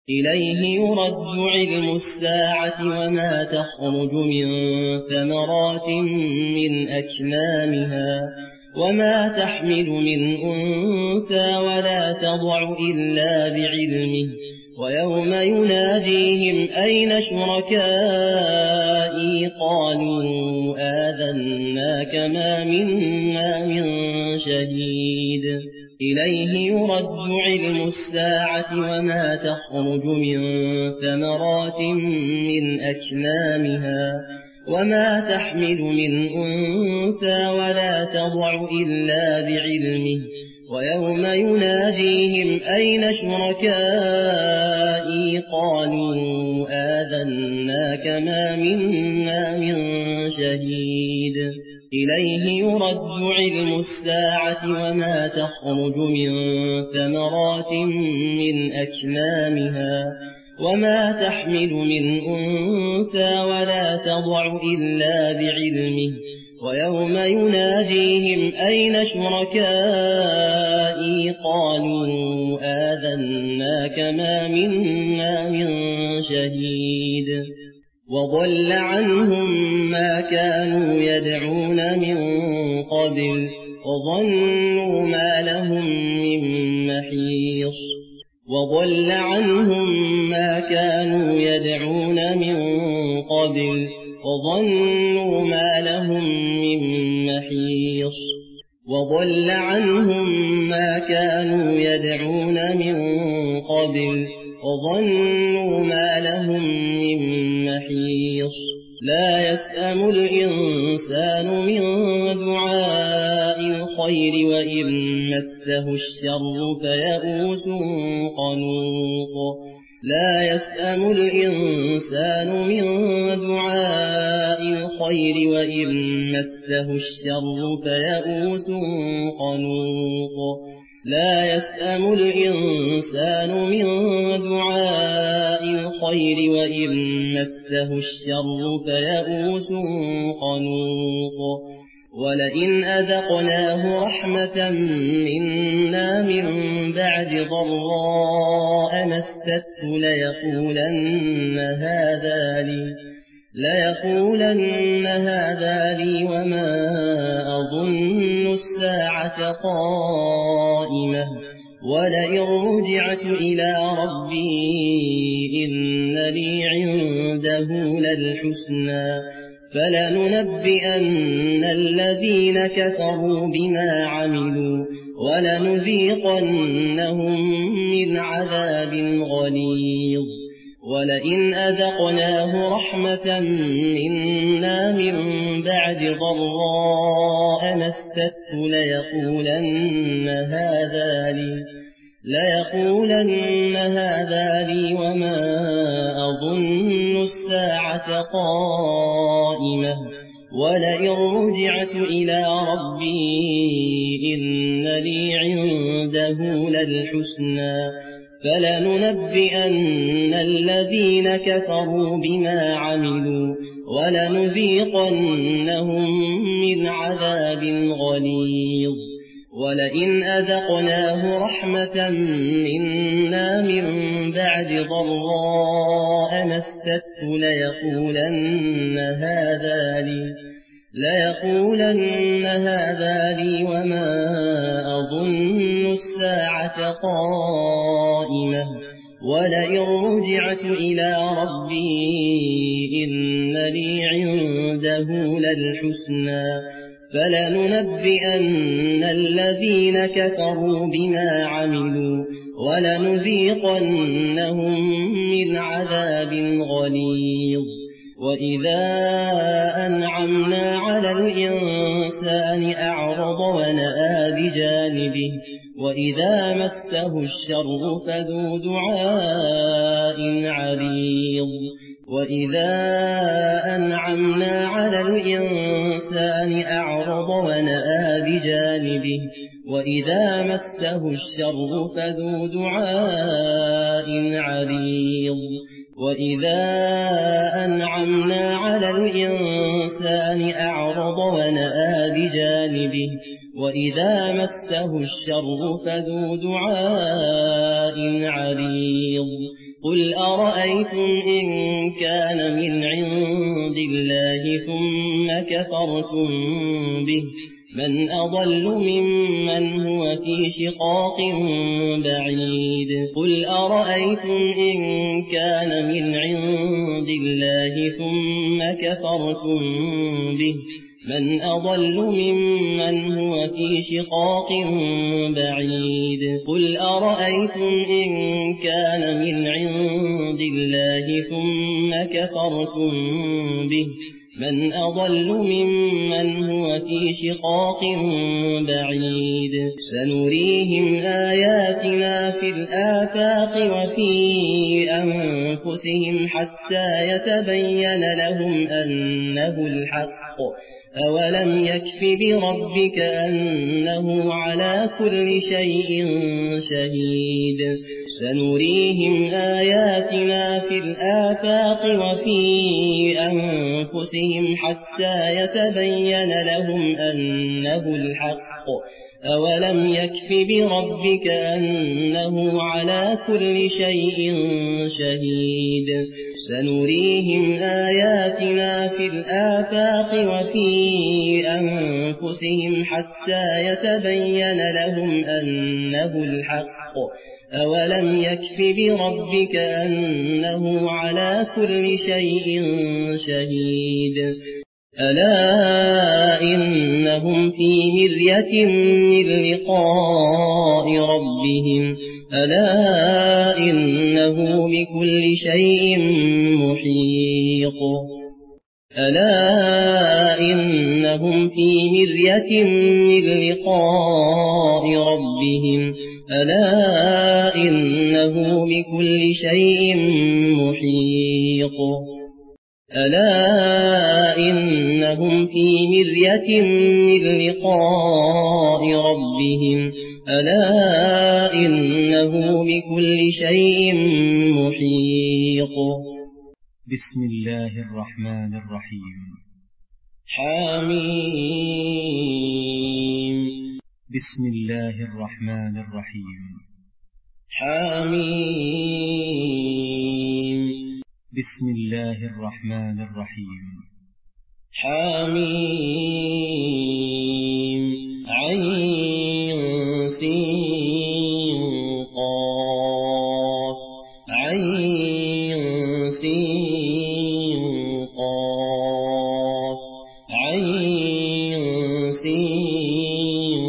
إليه يرد علم الساعة وما تخرج من ثمرات من أكمامها وما تحمل من أنثى ولا تضع إلا بعلمه ويوم يناديهم أين شركائي قالوا آذناك ما منا من شهيد إليه يرد علم الساعة وما تخرج من ثمرات من أكمامها وما تحمل من أنثى ولا تضع إلا بعلمه ويوم يناديهم أين شركائي قالوا آذناك ما منا من شهيد إليه يرد علم الساعة وما تخرج من ثمرات من أكمامها وما تحمل من أنثى ولا تضع إلا بعلمه ويوم يناديهم أين شركائي قالوا آذناك ما منا من شهيد وضل عنهم ما كانوا يدعون من قبل وظنوا ما لهم من محيص وضل عنهم ما كانوا يدعون من قبل وظنوا ما لهم من محيص وضل عنهم ما كانوا يدعون من قبل وظنوا ما لهم من محيص لا يسأم الإنسان من دعاء الخير وإن مسه الشر فيئوس قنوط لا يسأم الإنسان من دعاء الخير وإن مسه الشر فيئوس قنوط لا يسأم الإنسان من دعاء الخير وإن مسه الشر فيئوس قنوط ولئن أذقناه رحمة منا من بعد ضراء مسته ليقولن هذا لي وما أظن الساعة قائمة ولئن رجعت إلى ربي إن لي عنده للحسنى فلننبئن الذين كفروا بما عملوا ولنذيقنهم من عذاب غليظ ولئن أذقناه رحمة منا من بعد ضراء مسته ليقولن هذا لي وما أظن الساعة قائمة ولئن رجعت إلى ربي إن لي عنده للحسنى فلننبئن الذين كفروا بما عملوا ولنذيقنهم من عذاب غليظ ولئن أذقناه رحمة منا من بعد ضراء مسته ليقولن هذا لي وما أظن الساعة قائمة ولئن رجعت إلى ربي إن لي عنده للحسنى فلننبئن الذين كفروا بما عملوا ولنذيقنهم من عذاب غليظ وإذا أنعمنا على الإنسان أعرض ونأى بجانبه وإذا مسه الشر فذو دعاء عريض وإذا أنعمنا على الإنسان أعرض ونأى بجانبه وإذا مسه الشر فذو دعاء عريض وإذا أنعمنا على الإنسان أعرض ونأى بجانبه وإذا مسه الشر فذو دعاء عريض قل أرأيتم إن كان من عند الله ثم كفرتم به من أضل ممن هو في شقاق بعيد قل أرأيتم إن كان من عند الله ثم كفرتم به من أضل ممن هو في شقاق بعيد قل أرأيتم إن كان من عند الله ثم كفرتم به من أضل ممن هو في شقاق بعيد سنريهم آياتنا في الآفاق وفي أنفسهم حتى يتبين لهم أنه الحق أولم يكف بربك أنه على كل شيء شهيد سنريهم آياتنا في الآفاق وفي أنفسهم حتى يتبين لهم أنه الحق أولم يكف بربك أنه على كل شيء شهيد سنريهم آياتنا في الآفاق وفي أنفسهم حتى يتبين لهم أنه الحق أولم يكف بربك أنه على كل شيء شهيد ألا إنهم في مرية من لقاء ربهم ألا إنه بكل شيء محيط ألا إنهم في مرية من لقاء ربهم ألا إنه بكل شيء محيط ألا إنهم في مرية من لقاء ربهم ألا إنه بكل شيء محيط بسم الله الرحمن الرحيم حميم بسم الله الرحمن الرحيم حميم بسم الله الرحمن الرحيم حميم عين سين قاف عين سين قاف عين سين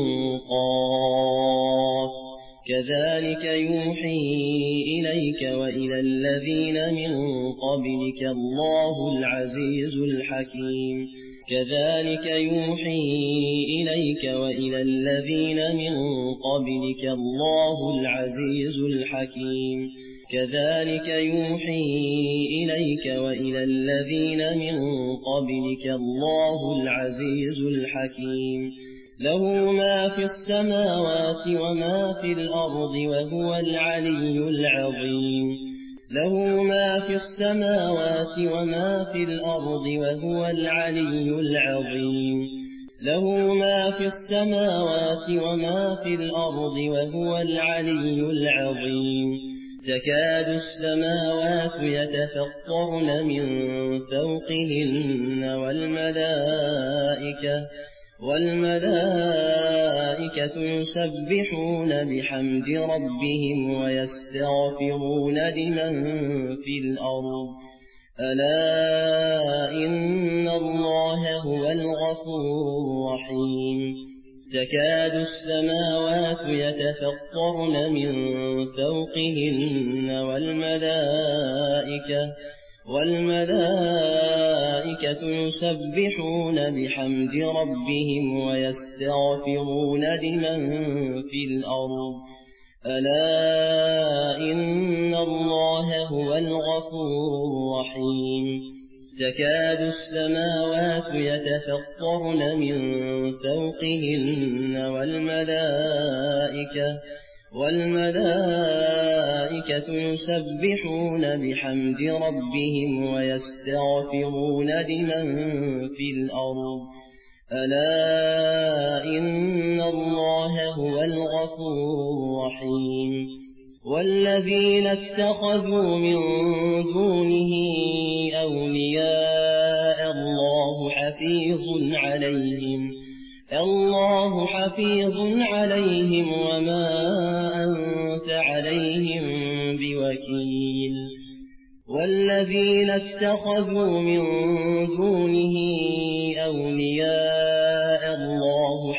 قاف كذلك يوحي إليك وإلى الذين من قبلك الله العزيز الحكيم كذلك يوحي إليك وإلى الذين من قبلك الله العزيز الحكيم كذلك يوحي إليك وإلى الذين من قبلك الله العزيز الحكيم له ما في السماوات وما في الأرض وهو العلي العظيم له ما في السماوات وما في الأرض وهو العلي العظيم له ما في السماوات وما في الأرض وهو العلي العظيم تكاد السماوات يتفطرن من فوقهن والملائكة يسبحون بحمد ربهم ويستغفرون لمن في الأرض ألا إن الله هو الغفور الرحيم تكاد السماوات يتفطرن من فوقهن والملائكة يسبحون بحمد ربهم ويستغفرون لمن في الأرض ألا إن الله هو الغفور الرحيم تكاد السماوات يتفطرن من فوقهن والملائكة يسبحون بحمد ربهم ويستغفرون لمن في الأرض ألا إن الله هو الغفور الرحيم والذين اتخذوا من دونه أولياء الله حفيظ عليهم وما أنت عليهم بوكيل والذين اتخذوا من دونه أولياء الله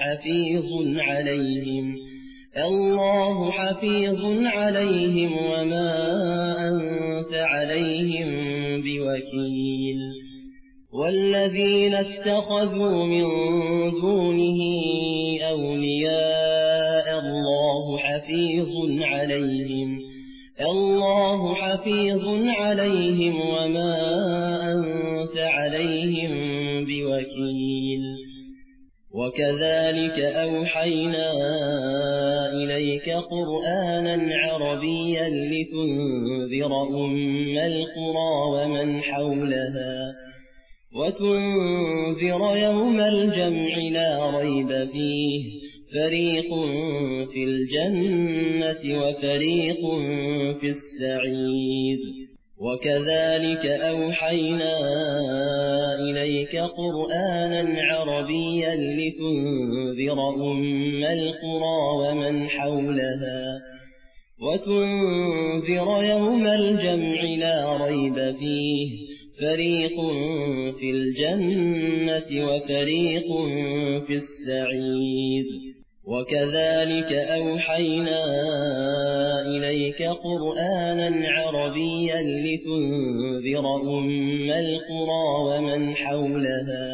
حفيظ عليهم وما أنت عليهم بوكيل والذين اتخذوا من دونه أولياء الله حفيظ عليهم وما أنت عليهم بوكيل وكذلك أوحينا إليك قرآنا عربيا لتنذر أم القرى ومن حولها وتنذر يوم الجمع لا ريب فيه فريق في الجنة وفريق في السعير وكذلك أوحينا إليك قرآنا عربيا لتنذر أم القرى ومن حولها وتنذر يوم الجمع لا ريب فيه فريق في الجنة وفريق في السعير وكذلك أوحينا إليك قرآنا عربيا لتنذر أم القرى ومن حولها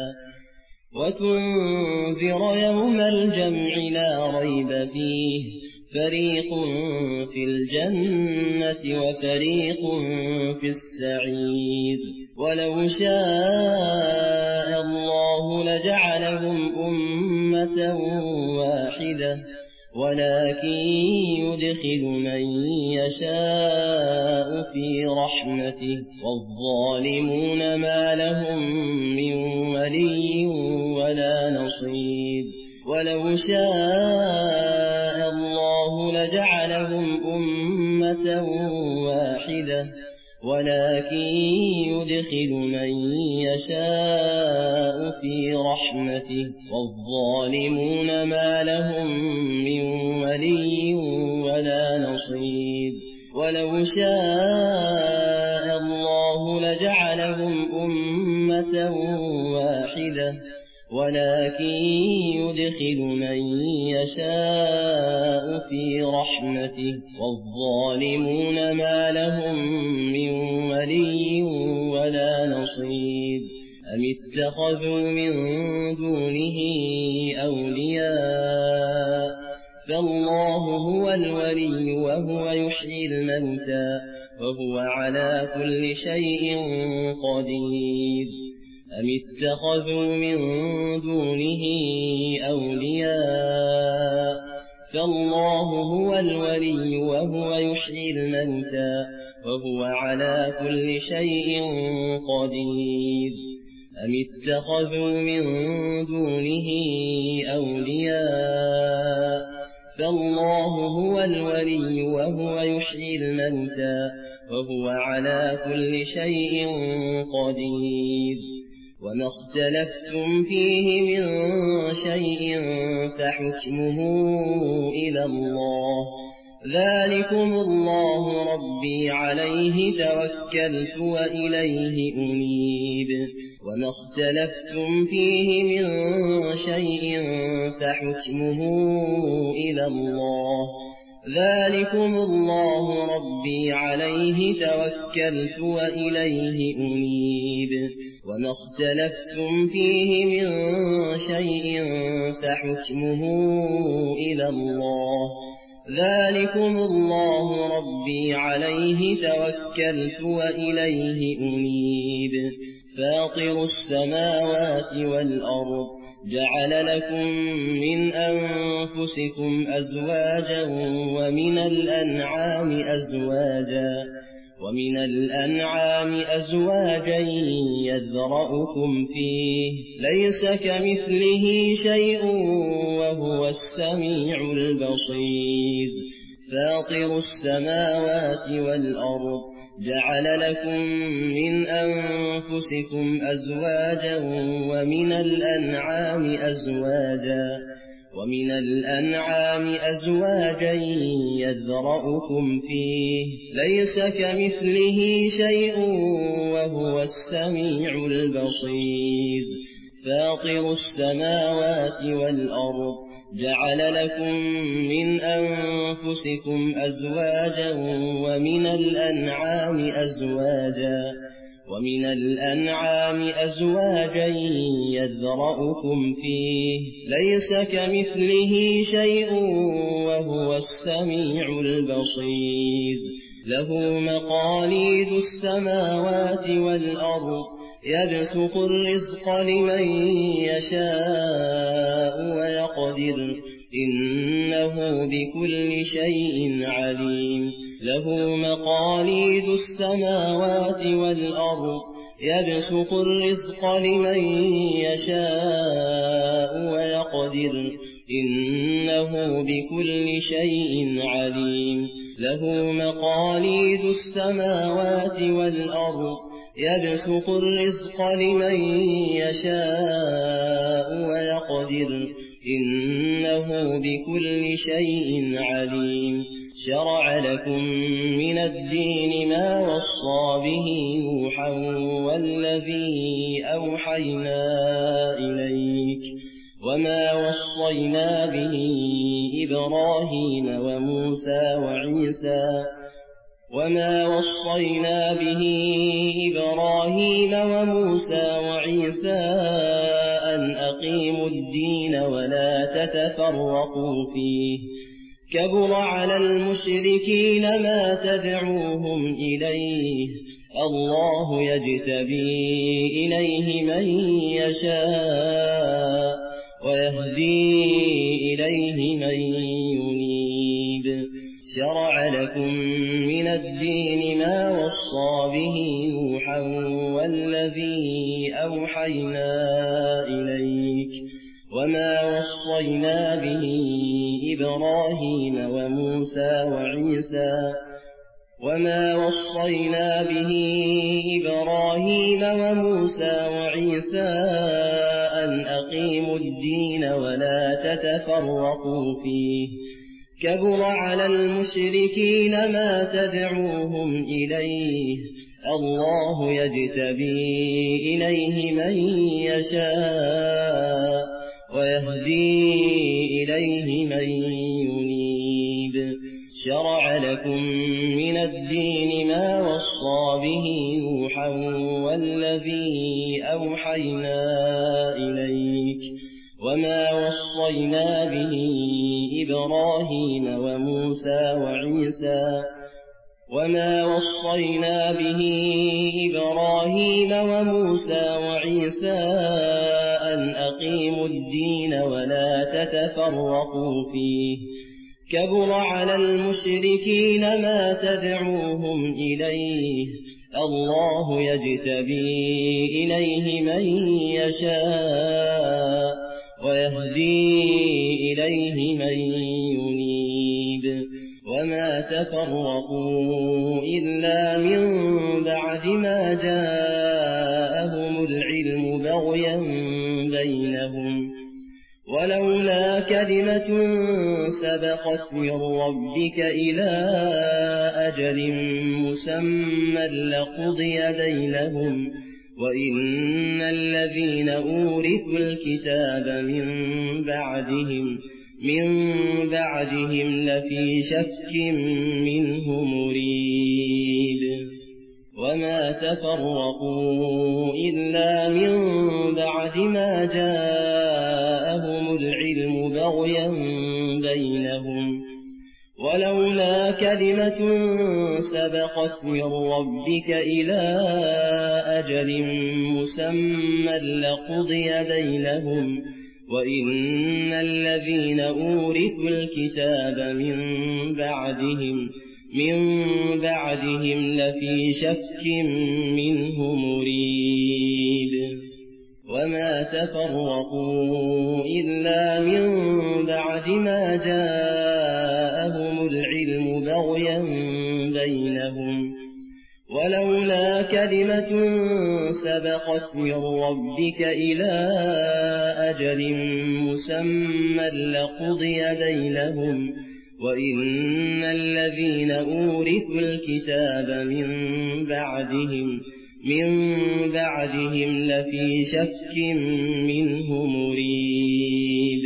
وتنذر يوم الجمع لا ريب فيه فريق في الجنة وفريق في السعير ولو شاء الله لجعلهم أمة واحدة ولكن يدخل من يشاء في رحمته والظالمون ما لهم من ولي ولا نصير ولو شاء الله لجعلهم أمة واحدة ولكن يدخل من يشاء في رحمته والظالمون ما لهم من ولي ولا نصير ولو شاء الله لجعلهم أمة واحدة ولكن يدخل من يشاء في رحمته والظالمون ما لهم من ولي ولا نصير أم اتخذوا من دونه أولياء فالله هو الولي وهو يحيي الموتى وهو على كل شيء قدير أم اتخذوا من دونه أولياء فالله هو الولي وهو يحيي الموتى وهو على كل شيء قدير أم اتخذوا من دونه أولياء فالله هو الولي وهو يحيي الموتى وهو على كل شيء قدير وما اختلفتم فيه من شيء فحكمه إلى الله ذلكم الله ربي عليه توكلت وإليه أنيب وما اختلفتم فيه من شيء فحكمه إلى الله ذلكم الله ربي عليه توكلت وإليه أنيب وما اختلفتم فيه من شيء فحكمه إلى الله ذلكم الله ربي عليه توكلت وإليه أنيب فاطر السماوات والأرض جعل لكم من أنفسكم أزواجا ومن الأنعام أزواجا يذرأكم فيه ليس كمثله شيء وهو السميع البصير فاطر السماوات والأرض جعل لكم من أنفسكم أزواجا ومن الأنعام أزواجا يذرأكم فيه ليس كمثله شيء وهو السميع البصير فاطر السماوات والأرض جعل لكم من أنفسكم أزواجا ومن الأنعام أزواجا يذرأكم فيه ليس كمثله شيء وهو السميع البصير له مقاليد السماوات والأرض يبسط الرزق لمن يشاء ويقدر إنه بكل شيء عليم له مقاليد السماوات والأرض يبسط الرزق لمن يشاء ويقدر إنه بكل شيء عليم له مقاليد السماوات والأرض يبسط الرزق لمن يشاء ويقدر إنه بكل شيء عليم شرع لكم من الدين ما وصى به نوحا والذي أوحينا إليك وما وصينا به إبراهيم وموسى وعيسى أن أقيموا الدين ولا تتفرقوا فيه كبر على المشركين ما تدعوهم إليه الله يجتبي إليه من يشاء ويهدي إليه من ينيب شرع لكم من الدين ما وصى به نوحا والذي أوحينا إليك وما وصينا به إبراهيم وموسى وعيسى أن أقيموا الدين ولا تتفرقوا فيه كبر على المشركين ما تدعوهم إليه الله يجتبي إليه من يشاء ويهدي إليه من ينيب شرع لكم من الدين ما وصى به نوحا والذي أوحينا إليك وما وصينا به إبراهيم وموسى وعيسى أن أقيموا الدين ولا تتفرقوا فيه كبر على المشركين ما تدعوهم إليه الله يجتبي إليه من يشاء ويهدي إليه من ينيب وما تفرقوا إلا من بعد ما جاءهم العلم بغيا بينهم ولولا كلمة سبقت من ربك إلى أجل مسمى لقضي بينهم وإن الذين أورثوا الكتاب من بعدهم لفي شك منه مريب وما تفرقوا إلا من بعد ما جاءهم العلم بغيا بينهم ولولا كلمة سبقت من ربك إلى أجل مسمى لقضي بينهم وإن الذين أورثوا الكتاب من بعدهم لفي شك منه مريب وما تفرقوا إلا من بعد ما جاءهم العلم بغيا بينهم ولولا كلمة سبقت من ربك إلى أجل مسمى لقضي بينهم وإن الذين أورثوا الكتاب من بعدهم لفي شك منه مريب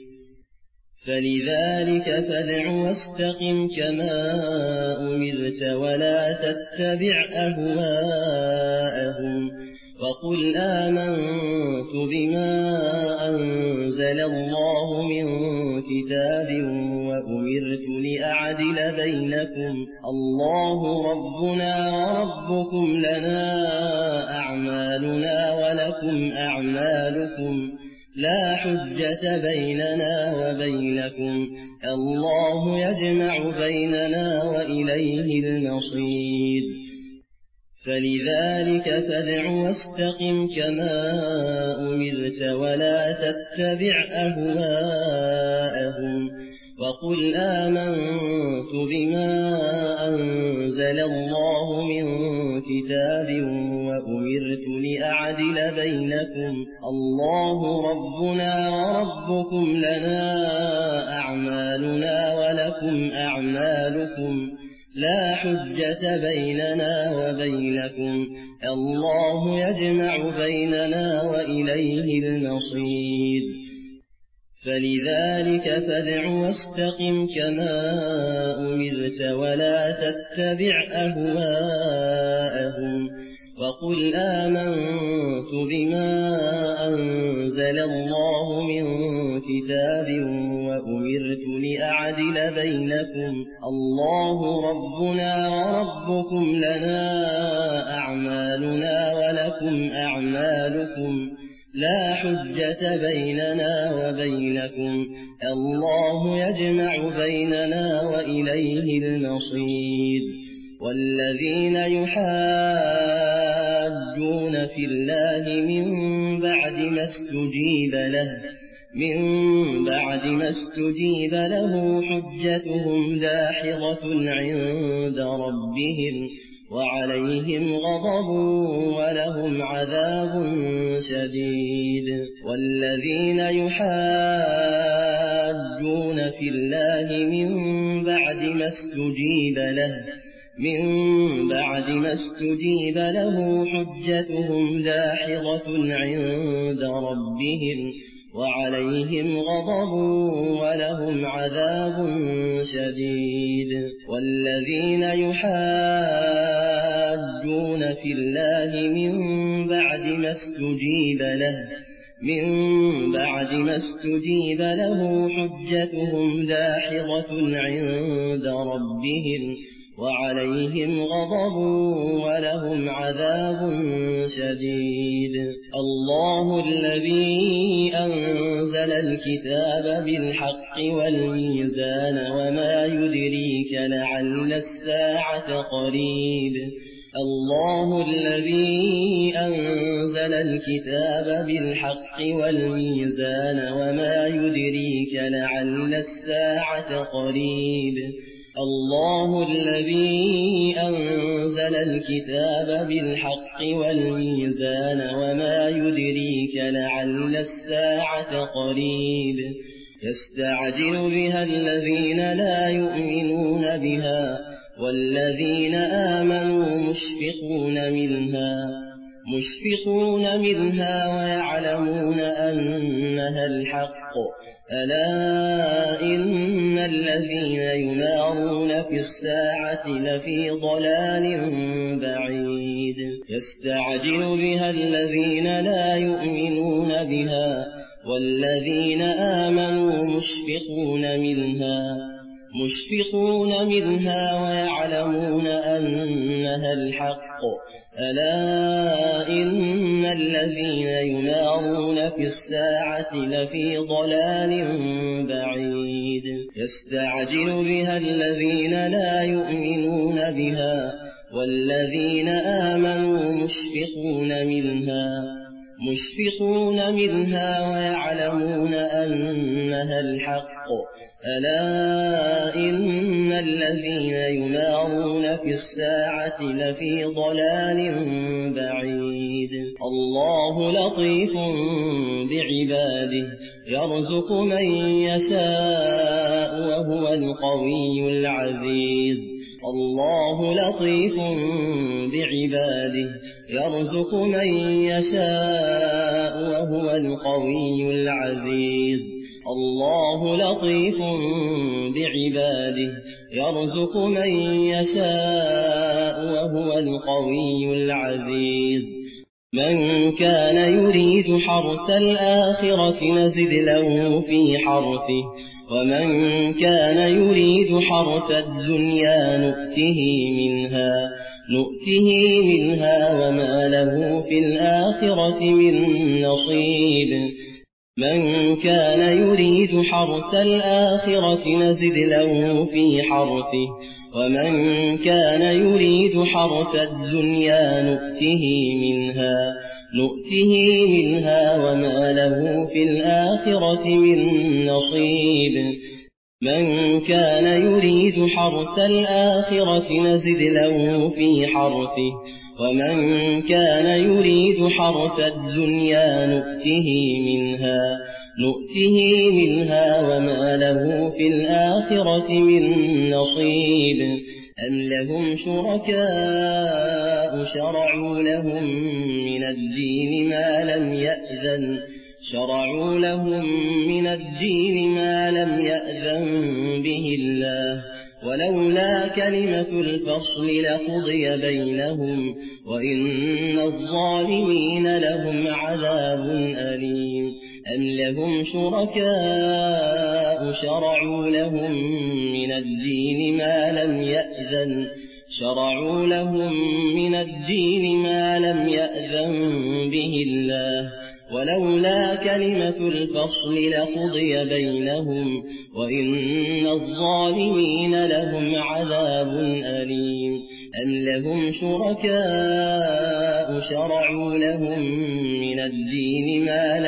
فلذلك فادع واستقم كما أمرت ولا تتبع أهواءهم وقل آمنت بما أنزل الله من كتاب وأمرت لأعدل بينكم الله ربنا وربكم لنا أعمالنا ولكم أعمالكم لا حجة بيننا وبينكم الله يجمع بيننا وإليه المصير فلذلك فادع واستقم كما أمرت ولا تتبع أهواءهم وقل آمنت بما أنزل الله من كتاب وأمرت لأعدل بينكم الله ربنا وربكم لنا أعمالنا ولكم أعمالكم لا حجة بيننا وبينكم الله يجمع بيننا وإليه المصير فلذلك فادع واستقم كما أمرت ولا تتبع أهواءهم وقل آمنت بما أنزل الله من كتاب وأمرت لأعدل بينكم الله ربنا وربكم لنا أعمالنا ولكم أعمالكم لا حجة بيننا وبينكم الله يجمع بيننا وإليه المصير والذين يحاجون في الله من بعد ما استجيب له حجتهم داحضة عند ربهم وعليهم غضب ولهم عذاب شديد والذين يحاجون في الله من بعد ما استجيب له حجتهم داحضة عند ربهم وعليهم غضب ولهم عذاب شديد والذين يحاجون في الله من بعد ما استجيب له حجتهم داحضة عند ربهم وعليهم غضب ولهم عذاب شديد الله الذي أنزل الكتاب بالحق والميزان وما يدريك لعل الساعة قريب الله الذي أنزل الكتاب بالحق والميزان وما يدريك لعل الساعة قريب الله الذي أنزل الكتاب بالحق والميزان وما يدريك لعل الساعة قريب يستعجل بها الذين لا يؤمنون بها والذين آمنوا مشفقون منها ويعلمون أنها الحق ألا إن الذين يمارون في الساعة لفي ضلال بعيد يستعجل بها الذين لا يؤمنون بها والذين آمنوا مشفقون منها ويعلمون أنها الحق ألا إن الذين يمارون في الساعة لفي ضلال بعيد يستعجل بها الذين لا يؤمنون بها والذين آمنوا مشفقون منها ويعلمون أنها الحق ألا إن الذين يمارون في الساعة لفي ضلال بعيد الله لطيف بعباده يرزق من يشاء وهو القوي العزيز الله لطيف بعباده يرزق من يشاء وهو القوي العزيز الله لطيف بعباده يرزق من يشاء وهو القوي العزيز من كان يريد حرث الآخرة نزد له في حرثه ومن كان يريد حرث الدنيا نؤته منها وما له في الآخرة من نصيب من كان يريد حرث الآخرة نزد له في حرثه ومن كان يريد حرث الدنيا نؤته منها وما له في الآخرة من نصيب من كان يريد حرث الآخرة نزد له في حرثه ومن كان يريد حرث الدنيا نؤته منها وما له في الآخرة من نصيب أم لهم شركاء شرعوا لهم من الدين ما لم يأذن به الله ولولا كلمة الفصل لقضي بينهم وإن الظالمين لهم عذاب أليم أم لهم شركاء شرعوا لهم من الدين ما لم يأذن به الله ولولا كلمة الفصل لقضي بينهم وإن الظالمين لهم عذاب أليم أم لهم شركاء شرعوا لهم من الدين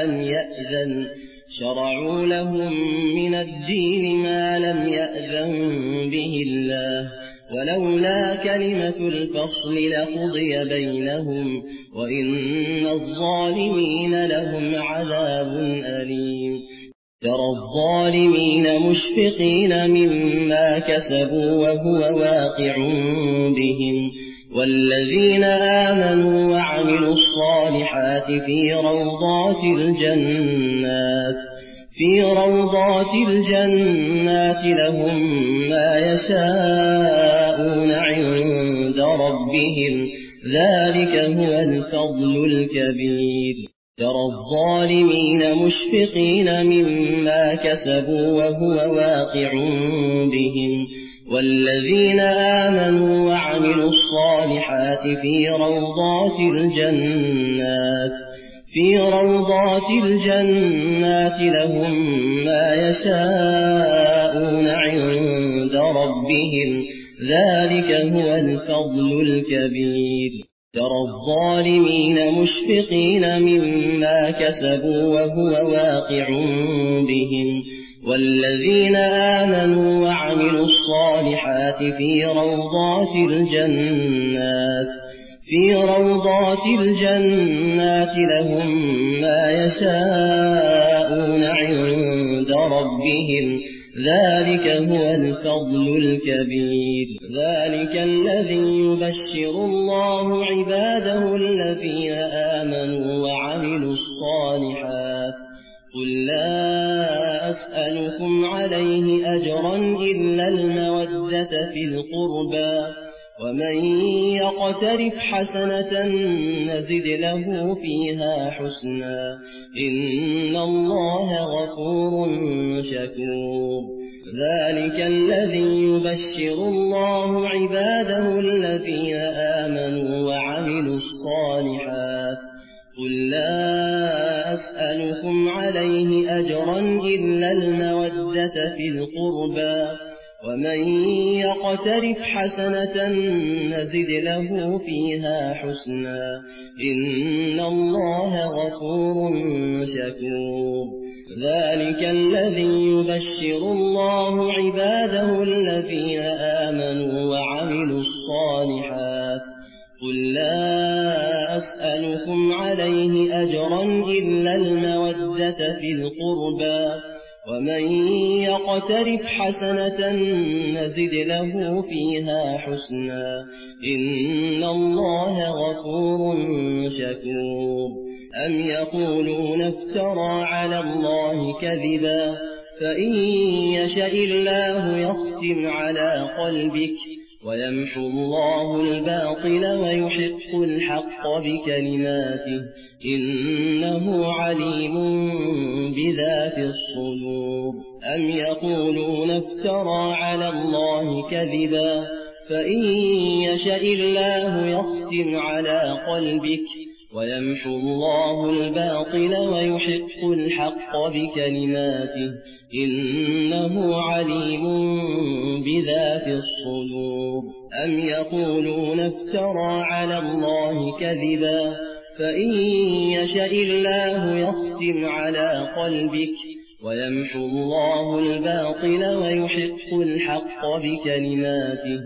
ما لم يأذن به الله ولولا كلمة الفصل لقضي بينهم وإن الظالمين لهم عذاب أليم ترى الظالمين مشفقين مما كسبوا وهو واقع بهم والذين آمنوا وعملوا الصالحات في روضات الجنات لهم ما يشاءون عند ربهم ذلك هو الفضل الكبير ترى الظالمين مشفقين مما كسبوا وهو واقع بهم والذين آمنوا وعملوا الصالحات في روضات الجنات لهم ما يشاءون عند ربهم ذلك هو الفضل الكبير ترى الظالمين مشفقين مما كسبوا وهو واقع بهم والذين آمنوا وعملوا الصالحات في روضات الجنات لهم ما يشاءون عند ربهم ذلك هو الفضل الكبير ذلك الذي يبشر الله عباده الذين آمنوا وعملوا الصالحات قل لا أسألكم عليه أجرا إلا المودة في القربى ومن يقترف حسنة نزد له فيها حسنا إن الله غفور شكور ذلك الذي يبشر الله عباده الذين آمنوا وعملوا الصالحات قل لا أسألكم عليه أجرا إلا المودة في القربى ومن يقترف حسنة نزد له فيها حسنا إن الله غفور شكور ذلك الذي يبشر الله عباده الذين آمنوا وعملوا الصالحات قل لا أسألكم عليه أجرا إلا المودة في القربى ومن يقترف حسنة نزد له فيها حسنا إن الله غفور شكور أم يقولون افترى على الله كذبا فإن يشأ الله يختم على قلبك ويمحو الله الباطل ويحق الحق بكلماته إنه عليم بذات الصدور أم يقولون افترى على الله كذبا فإن يشأ الله يختم على قلبك ويمحو الله الباطل ويحق الحق بكلماته إنه عليم بذات الصدور أم يقولون افترى على الله كذبا فإن يشأ الله يختم على قلبك ويمحو الله الباطل ويحق الحق بكلماته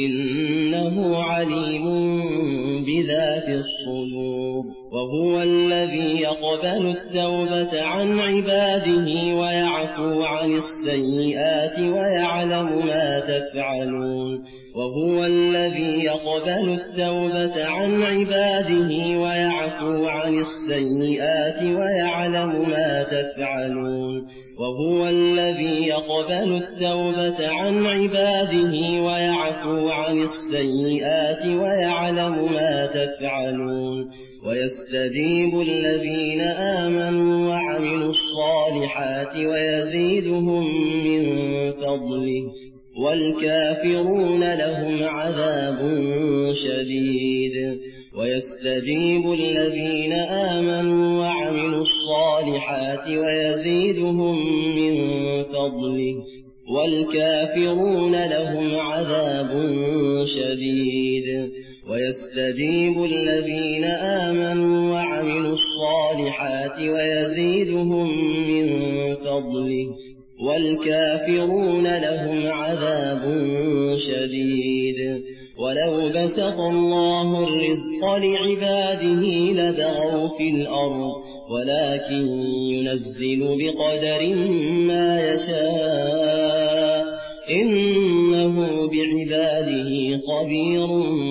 إنه عليم بذات الصدور وهو الذي يقبل التوبة عن عباده ويعفو عن السيئات ويعلم ما تفعلون وهو الذي يقبل التوبة عن عباده ويعفو عن السيئات ويعلم ما تفعلون وهو الذي يقبل التوبة عن عباده ويعفو عن السيئات ويعلم ما تفعلون ويستجيب الذين آمنوا وعملوا الصالحات ويزيدهم من فضله والكافرون لهم عذاب شديد ويستجيب الذين آمنوا وعملوا الصالحات ويزيدهم من فضله والكافرون لهم عذاب شديد ويستجيب الذين آمنوا وعملوا الصالحات ويزيدهم من فضله والكافرون لهم عذاب شديد ولو بسط الله الرزق لعباده لبغوا في الأرض ولكن ينزل بقدر ما يشاء إنه بعباده خبير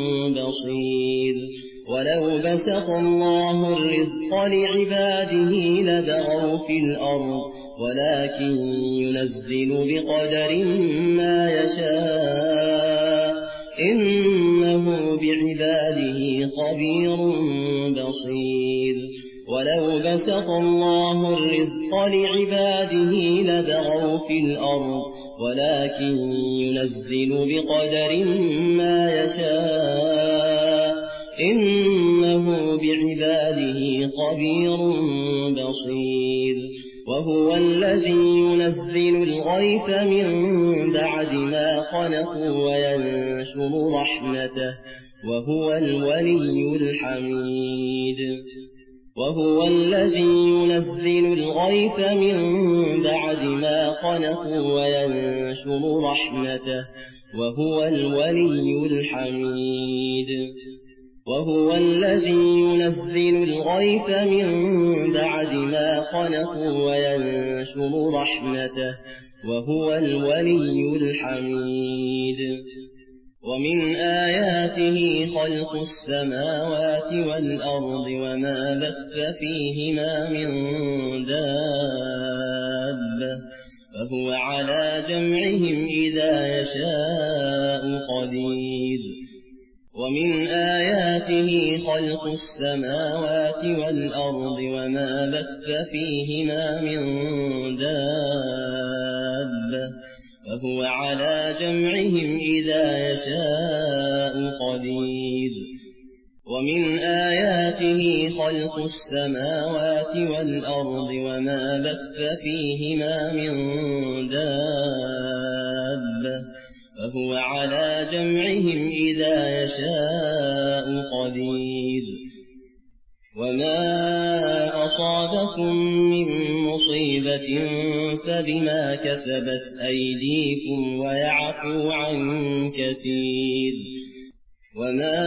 بصير ولو بسط الله الرزق لعباده لبغوا في الأرض ولكن ينزل بقدر ما يشاء إنه بعباده خبير بصير ولو بسط الله الرزق لعباده لبغوا في الأرض ولكن ينزل بقدر ما يشاء إنه بعباده خبير بصير وهو الذي ينزل الغيث من بعد ما قنطوا وينشر رحمته وهو الولي الحميد وهو الذي ينزل الغيث من بعد ما قنطوا وينشر رحمته وهو الولي الحميد وهو الذي ينزل الغيث من بعد ما قنطوا وينشر رحمته وهو الولي الحميد ومن آياته خلق السماوات والأرض وما بث فيهما من دابة فهو على جمعهم إذا يشاء قدير ومن آياته خلق السماوات والأرض وما بث فيهما من دابة فهو على جمعهم إذا يشاء قدير ومن آياته خلق السماوات والأرض وما بث فيهما من دابة فهو على جمعهم إذا يشاء قدير وما أصابكم من مصيبة فبما كسبت أيديكم ويعفو عن كثير وما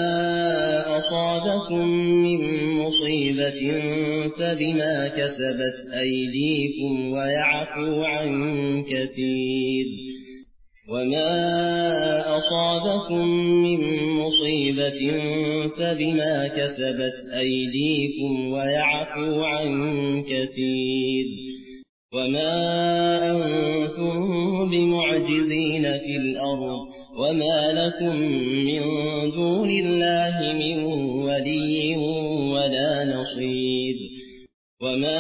أصابكم من مصيبة فبما كسبت أيديكم ويعفو عن كثير وما أصابكم من مصيبة فبما كسبت أيديكم ويعفو عن كثير وما أنتم بمعجزين في الأرض وما لكم من دون الله من ولي ولا نصير وما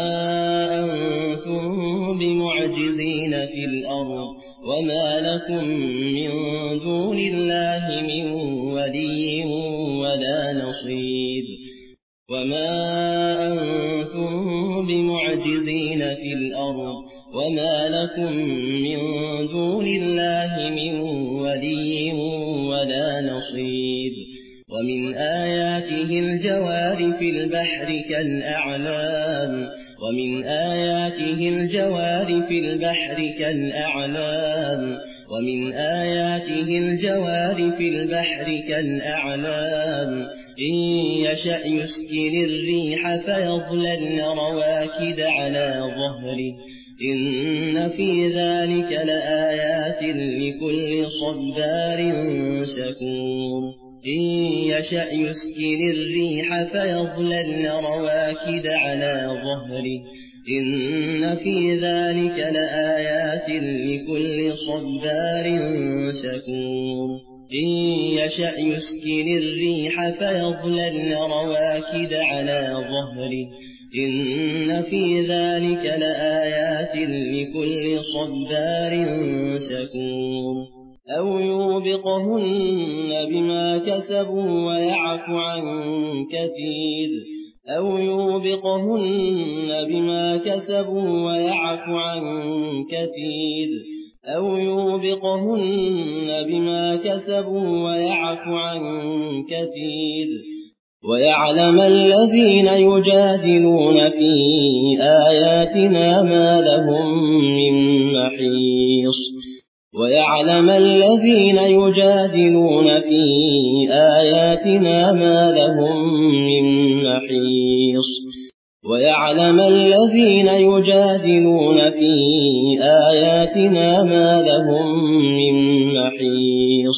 أنتم بمعجزين في الأرض وما لكم من دون الله من ولي ولا نصير وما أنتم بمعجزين في الأرض وما لكم من دون الله من ولي ولا نصير ومن آياته الجوار في البحر كالأعلام ومن آياته الجوار في البحر كالأعلام ومن آياته الجوار في البحر كالأعلام إن يشأ يسكن الريح فيظللن رواكد على ظهره إن في ذلك لآيات لكل صبار شكور إن يشأ يسكن الريح فيظللن رواكد على ظهره إن في ذلك لآيات لكل صبار شكور إن يشأ يسكن الريح فيظللن رواكد على ظهره إن في ذلك لآيات لكل صبار شكور أو يوبقهن بما كسبوا ويعفو عن كثير أو يوبقهن بما كسبوا ويعفو عن كثير أو يوبقهن بما كسبوا ويعفو عن كثير ويعلم الذين يجادلون في آياتنا ما لهم من محيص ويعلم الذين يجادلون في آياتنا ما لهم من محيص ويعلم الذين يجادلون في آياتنا ما لهم من محيص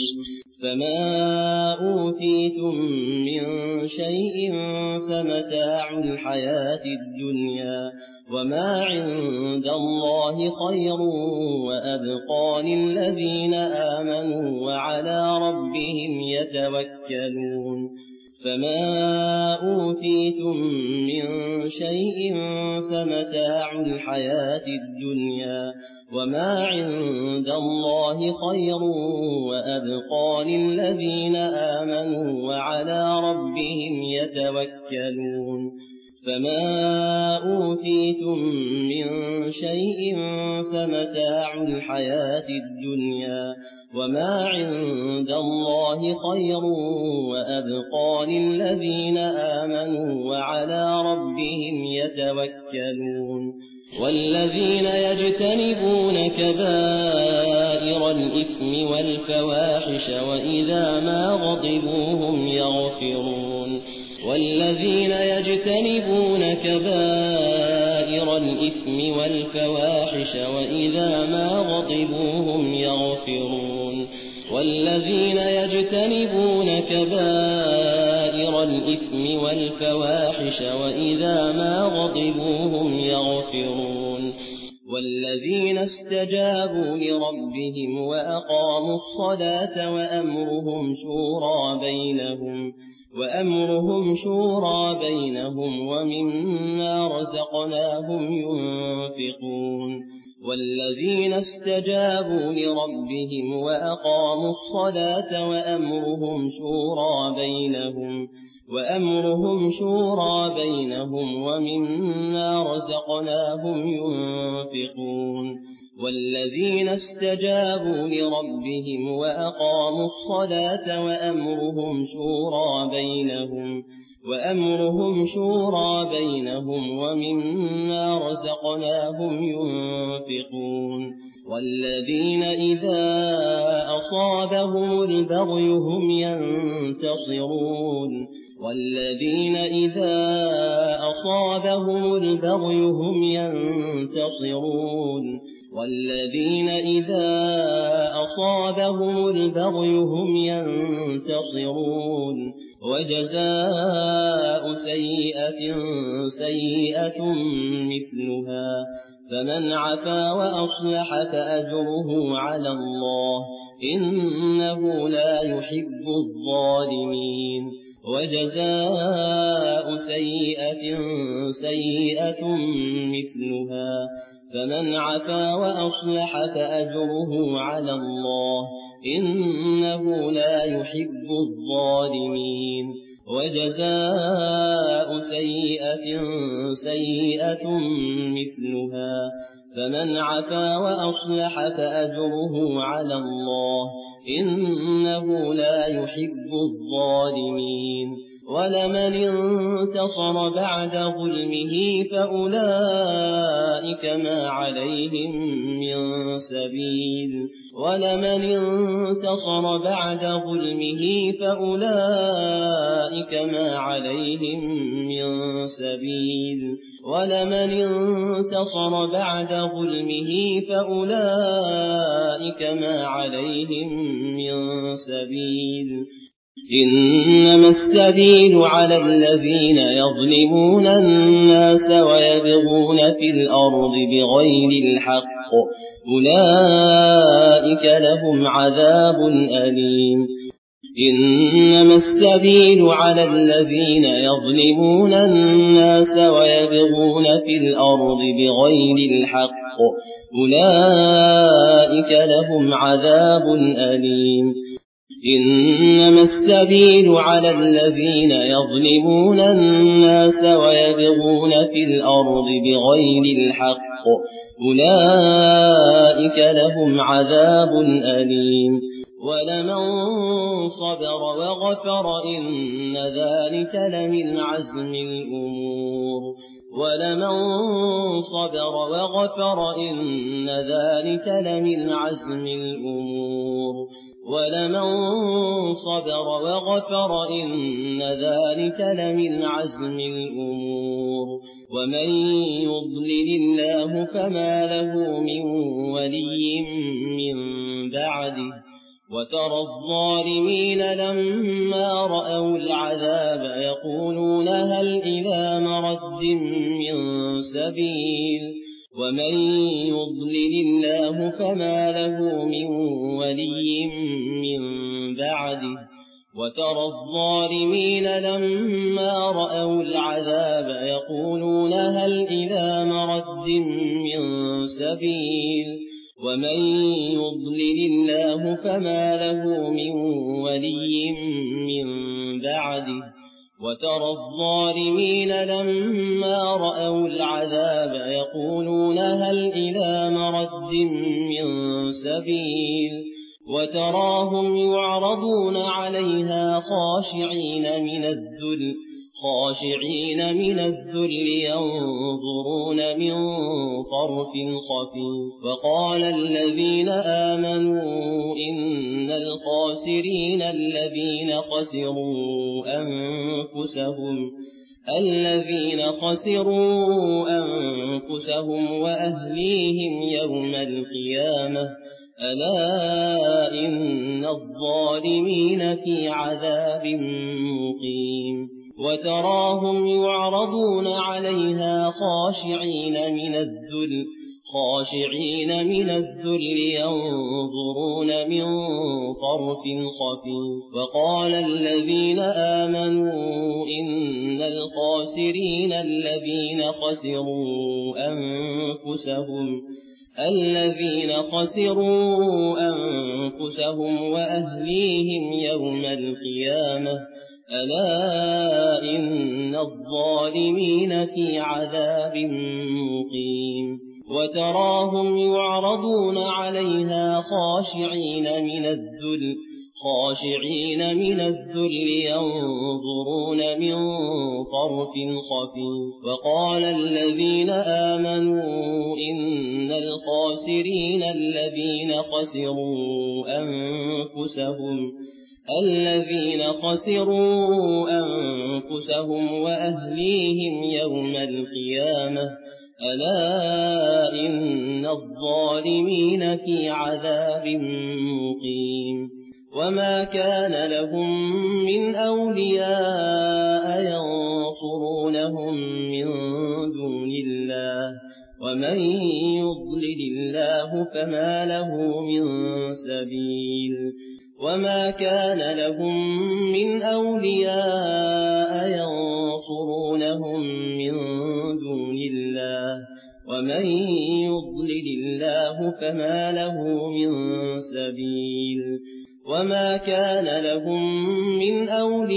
فما أوتيتم من شيء فمتاع الحياة الدنيا وما عند الله خير وأبقى للذين آمنوا وعلى ربهم يتوكلون فما أوتيتم من شيء فمتاع الحياة الدنيا وما عند الله خير وأبقى للذين آمنوا وعلى ربهم يتوكلون فما أوتيتم من شيء فمتاع الحياة الدنيا وما عند الله خير وأبقى للذين آمنوا وعلى ربهم يتوكلون والذين يجتنبون كبائر الإثم والفواحش وإذا ما غضبوا هم يغفرون والذين يجتنبون كبائر الإثم والفواحش وإذا ما غضبوا هم يغفرون والذين يجتنبون كبائر الإثم والفواحش وإذا ما غضبوا هم يغفرون والذين استجابوا لربهم وأقاموا الصلاة وأمرهم شورى بينهم ومما رزقناهم ينفقون والذين استجابوا لربهم وأقاموا الصلاة وأمرهم شورى بينهم ومما رزقناهم ينفقون والذين استجابوا لربهم وأقاموا الصلاة وأمرهم شورى بينهم ومما رزقناهم ينفقون والذين إذا أصابهم البغي هم ينتصرون والذين إذا أصابهم البغي هم ينتصرون والذين إذا أصابهم البغي هم ينتصرون وجزاء سيئة سيئة مثلها فمن عفا وأصلح فأجره على الله إنه لا يحب الظالمين وجزاء سيئة سيئة مثلها فمن عفا وأصلح فأجره على الله إنه لا يحب الظالمين وجزاء سيئة سيئة مثلها فمن عفا وأصلح فأجره على الله إنه لا يحب الظالمين ولمن انتصر بعد ظلمه فأولئك ما عليهم من سبيل ولمن انتصر بعد ظلمه فأولئك ما عليهم من سبيل ولمن انتصر بعد ظلمه فأولئك ما عليهم من سبيل إنما السبيل على الذين يظلمون الناس ويبغون في الأرض بغير الحق أولئك لهم عذاب أليم إنما السبيل على الذين يظلمون الناس ويبغون في الأرض بغير الحق أولئك لهم عذاب أليم إنما السبيل على الذين يظلمون الناس ويبغون في الأرض بغير الحق أولئك لهم عذاب أليم ولمن صبر وغفر إن ذلك لمن عزم الأمور ولمن صبر وغفر إن ذلك لمن عزم الأمور ولمن صبر وغفر إن ذلك لمن عزم الأمور ومن يضلل الله فما له من ولي من بعده وترى الظالمين لما رأوا العذاب يقولون هل إلى مرد من سبيل ومن يضلل الله فما له من ولي من بعده وترى الظالمين لما رأوا العذاب يقولون هل إلى مرد من سبيل ومن يضلل الله فما له من ولي من بعده وترى الظالمين لما رأوا العذاب يقولون هل إلى مرد من سبيل وتراهم يعرضون عليها خاشعين من الذل ينظرون من طرف خفي وقال الذين آمنوا إن الخاسرين الذين خسروا أنفسهم وأهليهم يوم القيامة ألا إن الظالمين في عذاب مقيم وتراهم يعرضون عليها خاشعين من الذل ينظرون من طرف خفي وقال الذين آمنوا إن الخاسرين الذين خسروا أنفسهم وأهليهم يوم القيامة ألا إن الظالمين في عذاب مقيم وتراهم يعرضون عليها خاشعين خاشعين من الذل ينظرون من طرف خفي. وقال الذين آمنوا إن الخاسرين الذين خسروا أنفسهم وأهليهم يوم القيامة ألا إن الظالمين في عذاب مقيم. وما كان لهم من أولياء ينصرونهم من دون الله ومن يضلل الله فما له من سبيل. وما كان لهم من أولياء ينصرونهم من دون الله ومن يضلل الله فما له من سبيل. وما كان لهم من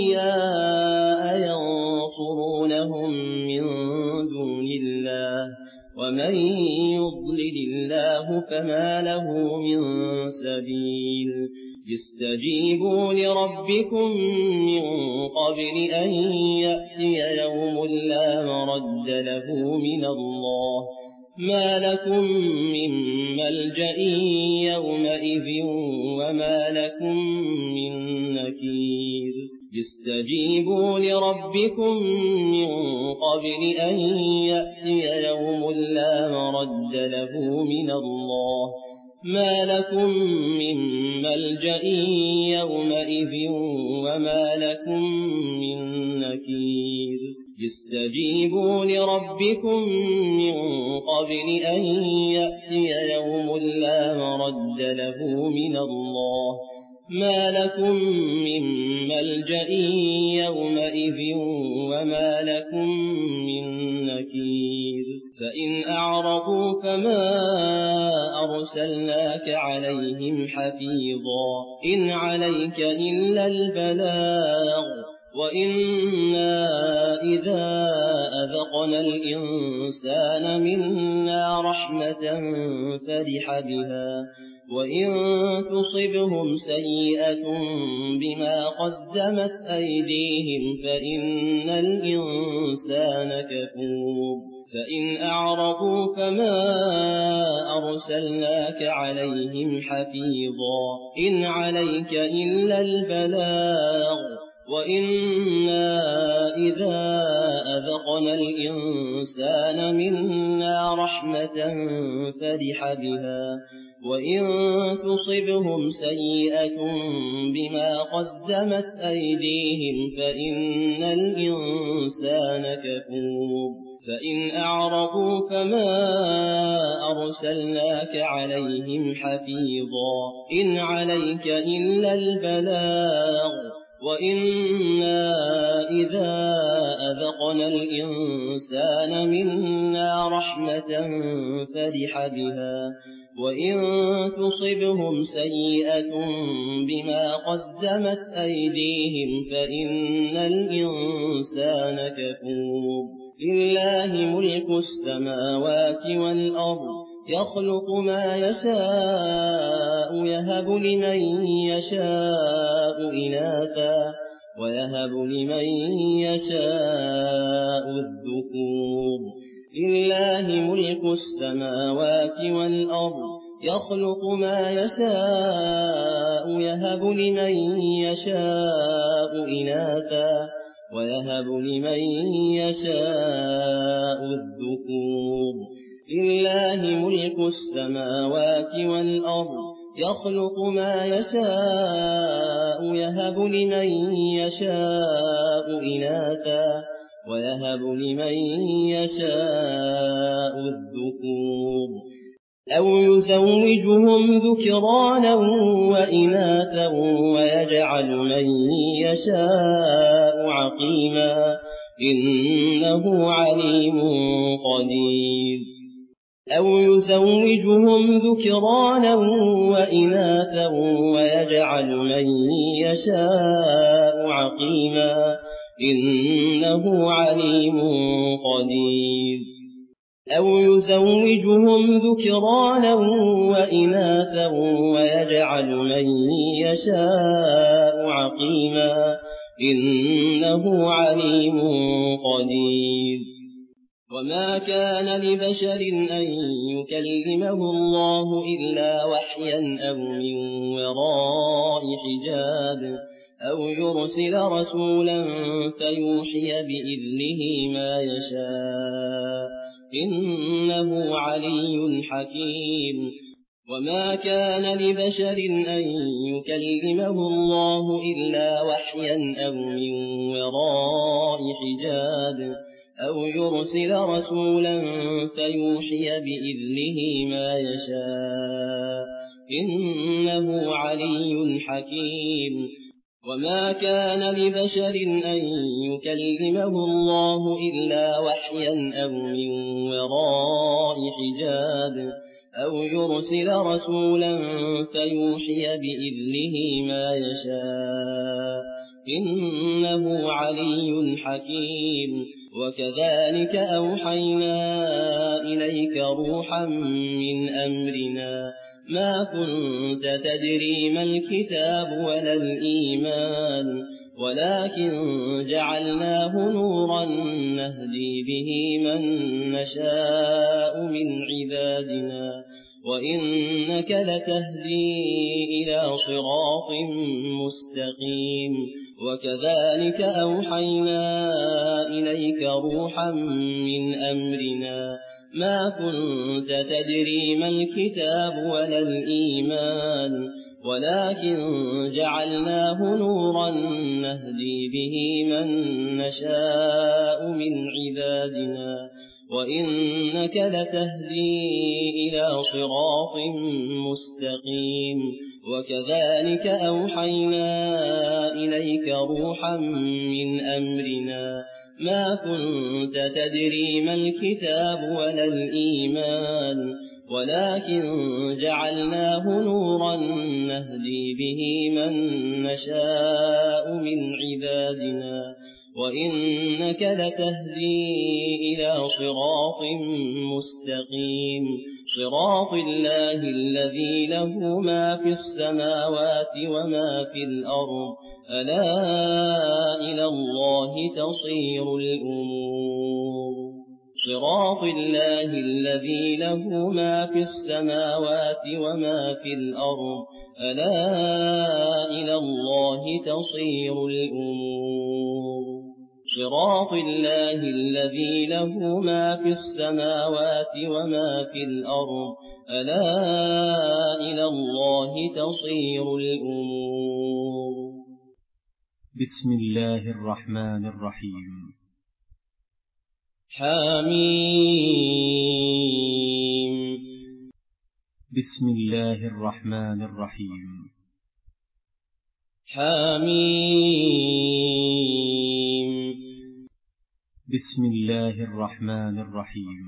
أولياء ينصرونهم من دون الله ومن يضلل الله فما له من سبيل. استجيبوا لربكم من قبل أن يأتي يوم لا مرد له من الله ما لكم من ملجأ يومئذ وما لكم من نكير. استجيبوا لربكم من قبل أن يأتي يوم لا مرد له من الله ما لكم من ملجأ يومئذ وما لكم من نكير. استجيبوا لربكم من قبل أن يأتي يوم لا مرد له من الله ما لكم من ملجأ يومئذ وما لكم من نكير. فإن أعرضوا فما أرسلناك عليهم حفيظا إن عليك إلا البلاغ وإنا إذا أذقنا الإنسان منا رحمة فرح بها وإن تصبهم سيئة بما قدمت أيديهم فإن الإنسان كفور. فإن أعرضوا فما أرسلناك عليهم حفيظا إن عليك إلا البلاغ وإنا إذا أذقنا الإنسان منا رحمة فرح بها وإن تصبهم سيئة بما قدمت أيديهم فإن الإنسان كفور. فإن أعرضوا فما أرسلناك عليهم حفيظا إن عليك إلا البلاغ وإنا إذا أذقنا الإنسان منا رحمة فرح بها وإن تصبهم سيئة بما قدمت أيديهم فإن الإنسان كفور. لله ملك السماوات والأرض يخلق ما يشاء يهب لمن يشاء إناثا ويهب لمن يشاء الذكور. لله ملك السماوات والأرض يخلق ما يشاء يهب لمن يشاء إناثا ويهب لمن يشاء الذكور. لله ملك السماوات والأرض يخلق ما يشاء يهب لمن يشاء إناثا ويهب لمن يشاء الذكور أو يزوجهم ذكرانا وإناثا ويجعل من يشاء عقيما إنه عليم قدير. أو يزوجهم ذكرانا وإناثا ويجعل من يشاء عقيما إنه عليم قدير. أو يزوجهم ذكرانا وإناثا ويجعل من يشاء عقيما إنه عليم قدير وما كان لبشر أن يكلمه الله إلا وحيا أو من وراء حجاب أو يرسل رسولا فيوحي بإذنه ما يشاء إنه علي حكيم وما كان لبشر أن يكلمه الله إلا وحيا أو من وراء حجاب أو يرسل رسولا فيوحي بإذنه ما يشاء إنه علي حكيم وما كان لبشر أن يكلمه الله إلا وحيا أو من وراء حجاب أو يرسل رسولا فيوحي بإذنه ما يشاء إنه علي حكيم وكذلك أوحينا إليك روحا من أمرنا ما كنت تدري ما الكتاب ولا الإيمان ولكن جعلناه نورا نهدي به من نشاء من عبادنا وإنك لتهدي إلى صراط مستقيم وكذلك أوحينا إليك روحا من أمرنا ما كنت تدري ما الكتاب ولا الإيمان ولكن جعلناه نورا نهدي به من نشاء من عبادنا وإنك لتهدي إلى صراط مستقيم وكذلك أوحينا إليك روحا من أمرنا ما كنت تدري ما الكتاب ولا الإيمان ولكن جعلناه نورا نهدي به من نشاء من عبادنا وإنك لتهدي إلى صراط مستقيم صراط الله الذي له ما في السماوات وما في الأرض ألا إلى الله تصير الأمور صراط الله الذي له ما في السماوات وما في الأرض ألا إلى الله تصير الأمور صراط الله الذي له ما في السماوات وما في الأرض ألا إلى الله تصير الأمور بسم الله الرحمن الرحيم حميم بسم الله الرحمن الرحيم حميم بسم الله الرحمن الرحيم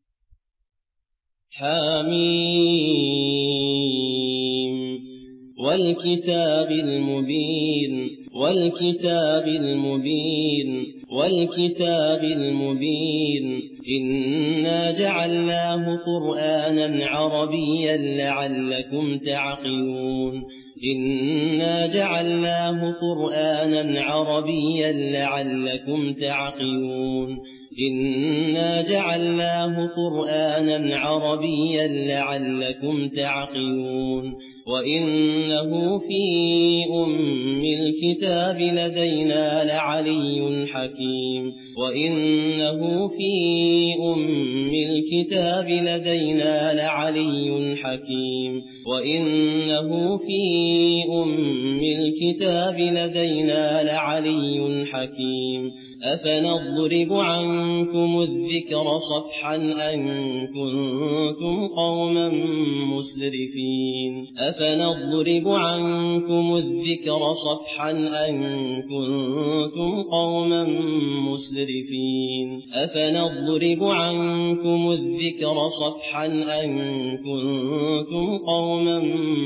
حميم والكتاب المبين والكتاب المبين والكتاب المبين إنا جعلناه قرآنا عربيا لعلكم تعقلون إنا جعلناه قرآنا عربيا لعلكم تعقلون إنا جعلناه قرآنا عربيا لعلكم تعقلون وإنه في أم الكتاب لدينا لعلي حكيم وإنه في أم الكتاب لدينا لعلي حكيم وإنه في أم الكتاب لدينا لعلي حكيم أفنضرب عنكم الذكر صفحا أن كنتم قوما مسرفين أفنضرب عنكم الذكر صفحا أن كنتم قوما مسرفين أفنضرب عنكم الذكر صفحا أن كنتم قوما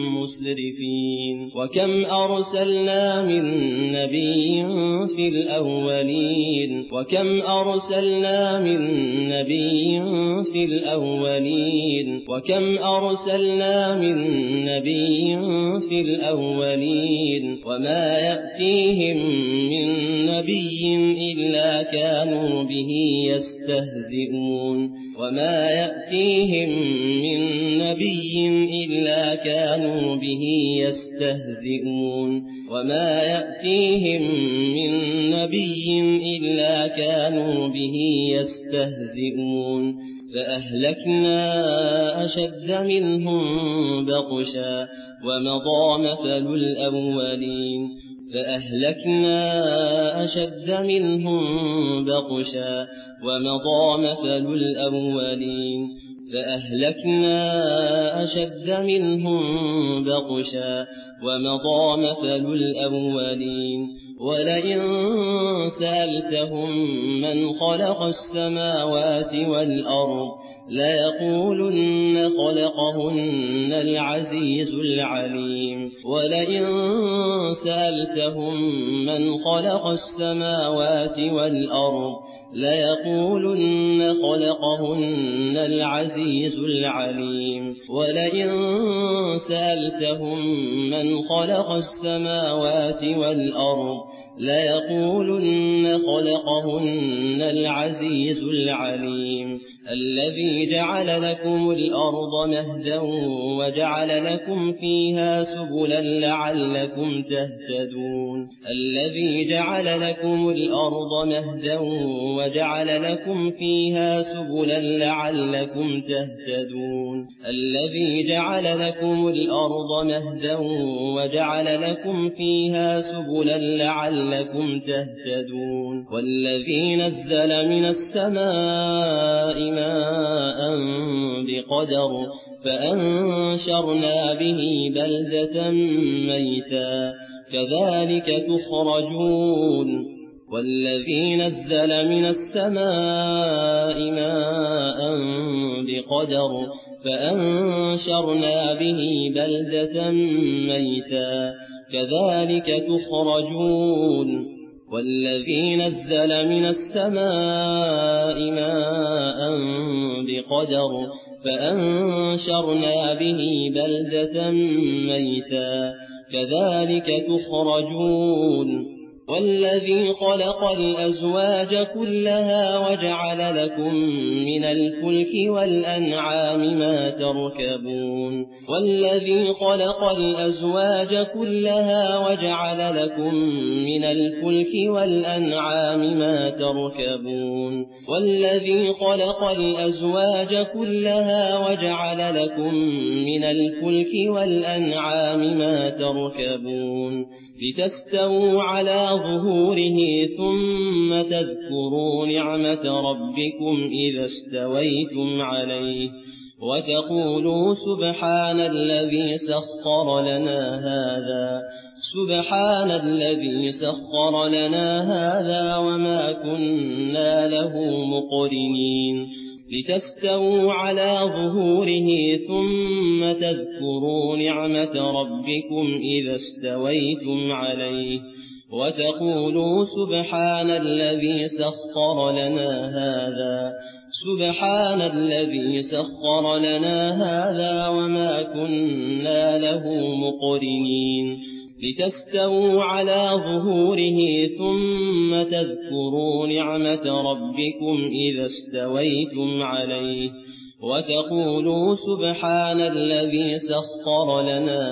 مسرفين وكم أرسلنا من نبي في الأولين وكم أرسلنا من نبي في الأولين وكم أرسلنا من نبي في الأولين وما يأتيهم من نبي إلا كانوا به يستهزئون وما يأتيهم من نبي إلا كانوا به يستهزئون وما يأتيهم من نبي إلا كانوا به يستهزئون فأهلكنا أشد منهم بطشا ومضى مثل الأولين فأهلكنا أشد منهم بطشا ومضى مثل الأولين فأهلكنا أشد منهم بطشا ومضى مثل الأولين ولئن سألتهم من خلق السماوات والأرض ليقولن خلقهن العزيز العليم ولئن سألتهم من خلق السماوات والأرض ليقولن خلقهن العزيز العليم ولئن سألتهم من خلق السماوات والأرض ليقولن خلقهن العزيز العليم الذي جعل لكم الأرض مهدا وجعل لكم فيها سبلا لعلكم تهتدون الذي جعل لكم الأرض مهدا وجعل لكم فيها سبلا لعلكم تهتدون الذي جعل لكم الأرض مهدا وجعل لكم فيها سبلا لعلكم تهتدون والذي نزل من السماء ماء بقدر فأنشرنا به بلدة ميتا كذلك تخرجون والذي نزل من السماء ماء بقدر فأنشرنا به بلدة ميتا كذلك تخرجون والذي نزل من السماء ماء بقدر فأنشرنا به بلدة ميتا كذلك تخرجون والذي خلق الأزواج كلها وجعل لكم من الفلك والأنعام ما تركبون والذي خلق الأزواج كلها وجعل لكم من الفلك والأنعام ما تركبون والذي خلق الأزواج كلها وجعل لكم من الفلك والأنعام ما تركبون لتستووا على ظهوره ثم تذكروا نعمة ربكم إذا استويتم عليه وتقولوا سبحان الذي سخر لنا هذا وما كنا له مقرنين لتستووا على ظهوره ثم تذكروا نعمة ربكم إذا استويتم عليه وتقولوا سبحان الذي سخر لنا هذا وما كنا له مقرنين لتستووا على ظهوره ثم تذكروا نعمة ربكم إذا استويتم عليه وتقولوا سبحان الذي سخر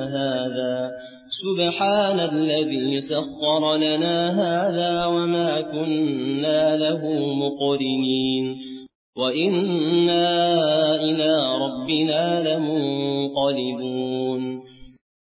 لنا هذا وما كنا له مقرنين وإنا إلى ربنا لمنقلبون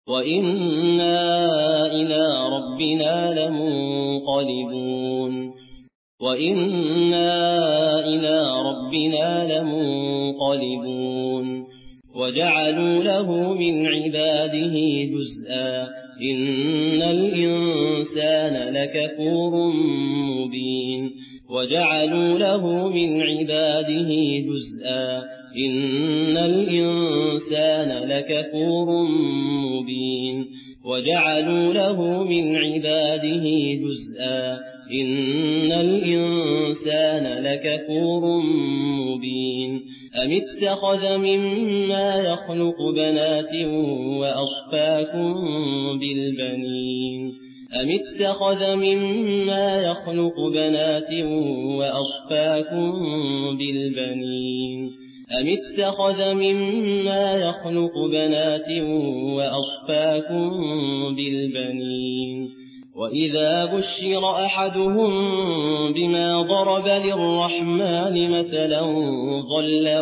وجعلوا له من عباده جزءا إن الإنسان لكفور مبين وجعلوا له من عباده جزءا إن الإنسان لكفور مبين وجعلوا له من عباده جزءا إن الإنسان لكفور مبين أم اتخذ مما يخلق بنات وأصفاكم بالبنين أم اتخذ مما يخلق بنات وأصفاكم بالبنين أم اتخذ مما يخلق بنات وأصفاكم بالبنين وإذا بشر أحدهم بما ضرب للرحمن مثلا ظل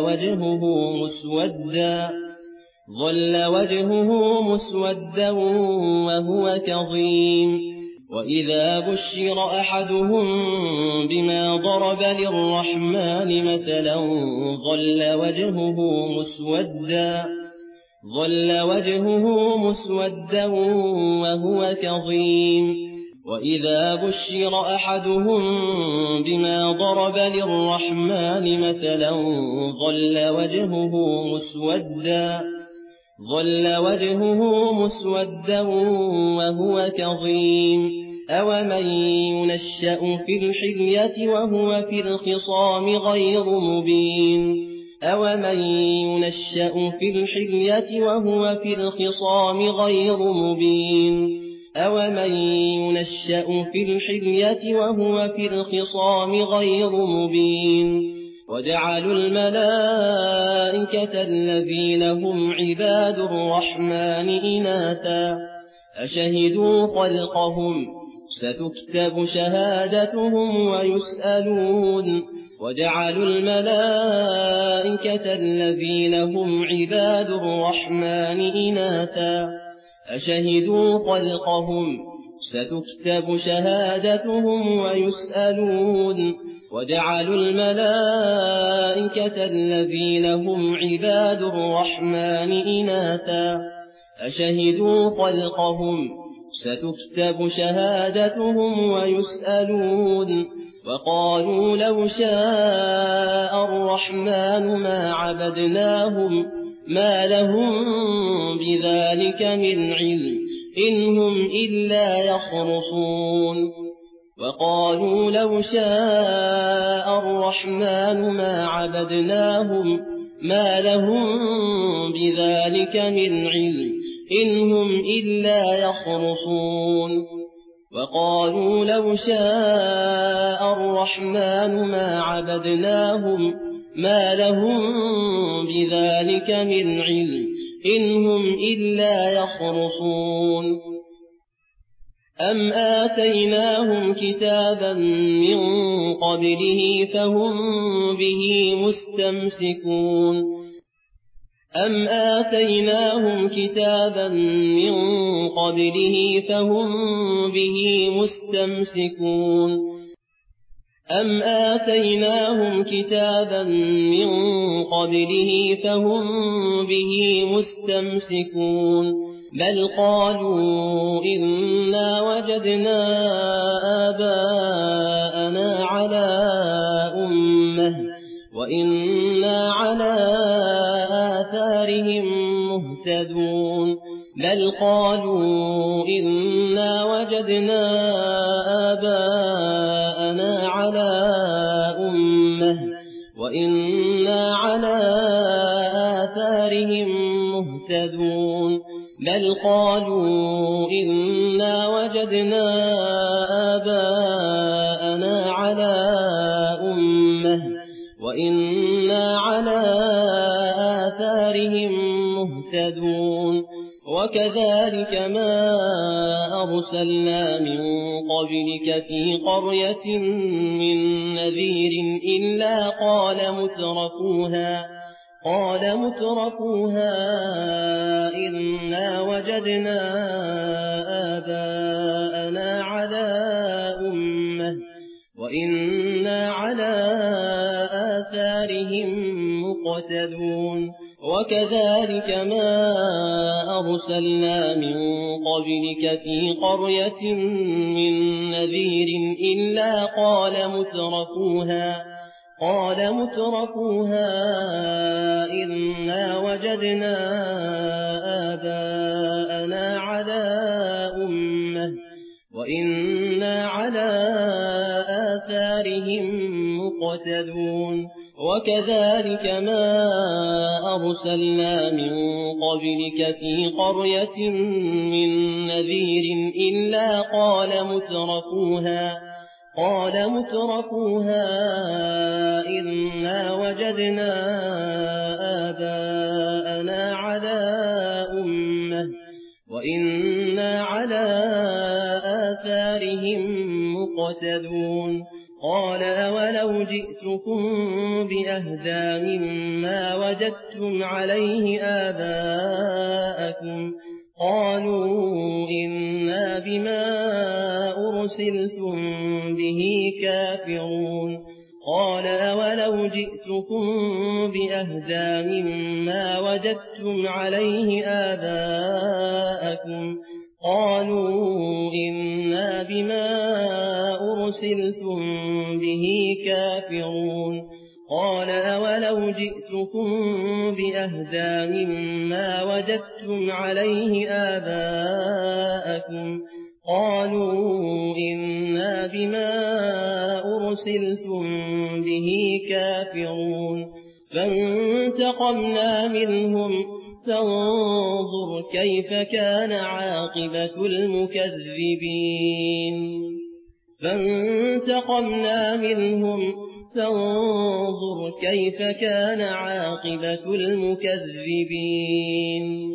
وجهه مسودا وهو كظيم وإذا بشر أحدهم بما ضرب للرحمن مثلا ظل وجهه مسودا وهو كظيم وإذا بشر أحدهم بما ضرب للرحمن مثلا ظل وجهه مسودا وهو كظيم أومن ينشأ في الحلية وهو في الخصام غير مبين أومن ينشأ في الحلية وهو في الخصام غير مبين أومن ينشأ في الحلية وهو في الخصام غير مبين وجعلوا الملائكة الذين هم عباد الرحمن إناثا أشهدوا خلقهم ستكتب شهادتهم ويسألون وجعلوا الملائكة الذين هم عباد الرحمن إناثا أشهدوا خلقهم ستكتب شهادتهم ويسألون وجعلوا الملائكة الذين هم عباد الرحمن إناثا أشهدوا خلقهم ستكتب شهادتهم ويسألون وقالوا لو شاء الرحمن ما عبدناهم ما لهم بذلك من علم إن هم إلا يخرصون وقالوا لو شاء الرحمن ما عبدناهم ما لهم بذلك من علم إن هم إلا يخرصون وقالوا لو شاء الرحمن ما عبدناهم ما لهم بذلك من علم إن هم إلا يخرصون أم آتيناهم كتابا من قبله فهم به مستمسكون أم آتيناهم كتابا من قبله فهم به مستمسكون أم آتيناهم كتابا من قبله فهم به مستمسكون بل قالوا إنا وجدنا آباءنا على أمة وإنا على آثارهم مهتدون بل قالوا إنا وجدنا آباءنا على أمة وإنا على آثارهم مهتدون بل قالوا إنا وجدنا آباءنا على أمة وإنا على آثارهم مهتدون وكذلك ما أرسلنا من قبلك في قرية من نذير إلا قال مترفوها إنا وجدنا آباءنا على أمة وإنا على آثارهم مقتدون وكذلك ما أرسلنا من قبلك في قرية من نذير إلا قال مترفوها إنا وجدنا آباءنا على أمة وإنا على آثارهم مقتدون وكذلك ما أرسلنا من قبلك في قرية من نذير إلا قال مترفوها إنا وجدنا آباءنا على أمة وإنا على آثارهم مقتدون قال أولو جئتكم بأهدى مما وجدتم عليه آباءكم قالوا إنا بما أرسلتم به كافرون قال أولو جئتكم بأهدى مما وجدتم عليه آباءكم قالوا إنا بما أرسلتم به كافرون قال أولو جئتكم بأهدى مما وجدتم عليه آباءكم قالوا إنا بما أرسلتم به كافرون فانتقمنا منهم فانظر كيف كان عاقبة المكذبين فانتقمنا منهم فانظر كيف كان عاقبة المكذبين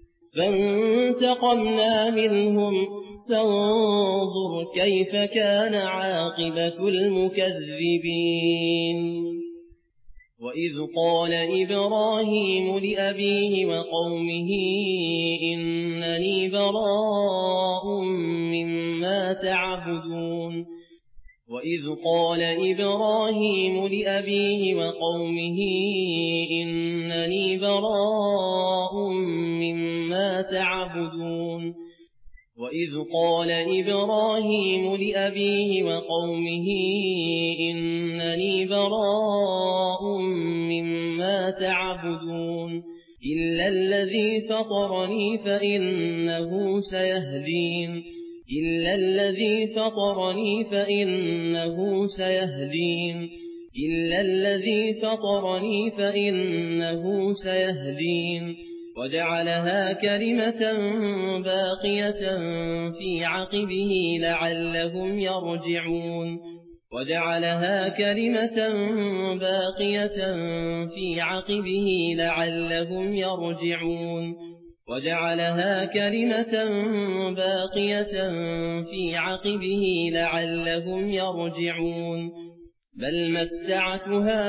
فانتقمنا منهم فانظر كيف كان عاقبة المكذبين وإذ قال إبراهيم لأبيه وقومه إنني براء مما تعبدون وإذ قال إبراهيم لأبيه وقومه إنني براء مما تعبدون وإذ قال إبراهيم لأبيه وقومه إنني براء مما تعبدون إلا الذي فطرني فإنه سيهدين إلا الذي فطرني فإنه سيهدين إلا الذي فطرني فإنه سيهدين وجعلها كلمة باقية في عقبه لعلهم يرجعون وجعلها كلمة باقية في عقبه لعلهم يرجعون وجعلها كلمة باقية في عقبه لعلهم يرجعون بل متعت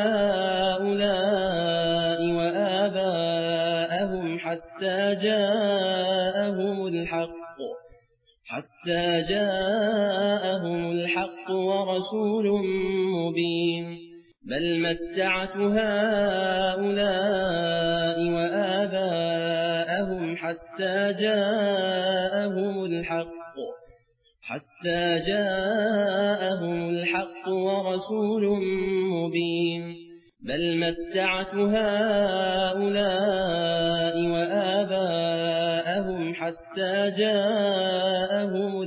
هؤلاء وآباءهم حتى جاءهم الحق ورسول مبين بل متعت هؤلاء وآباءهم حتى جاءهم الحق ورسول مبين بل متعت هؤلاء وآباءهم حتى جاءهم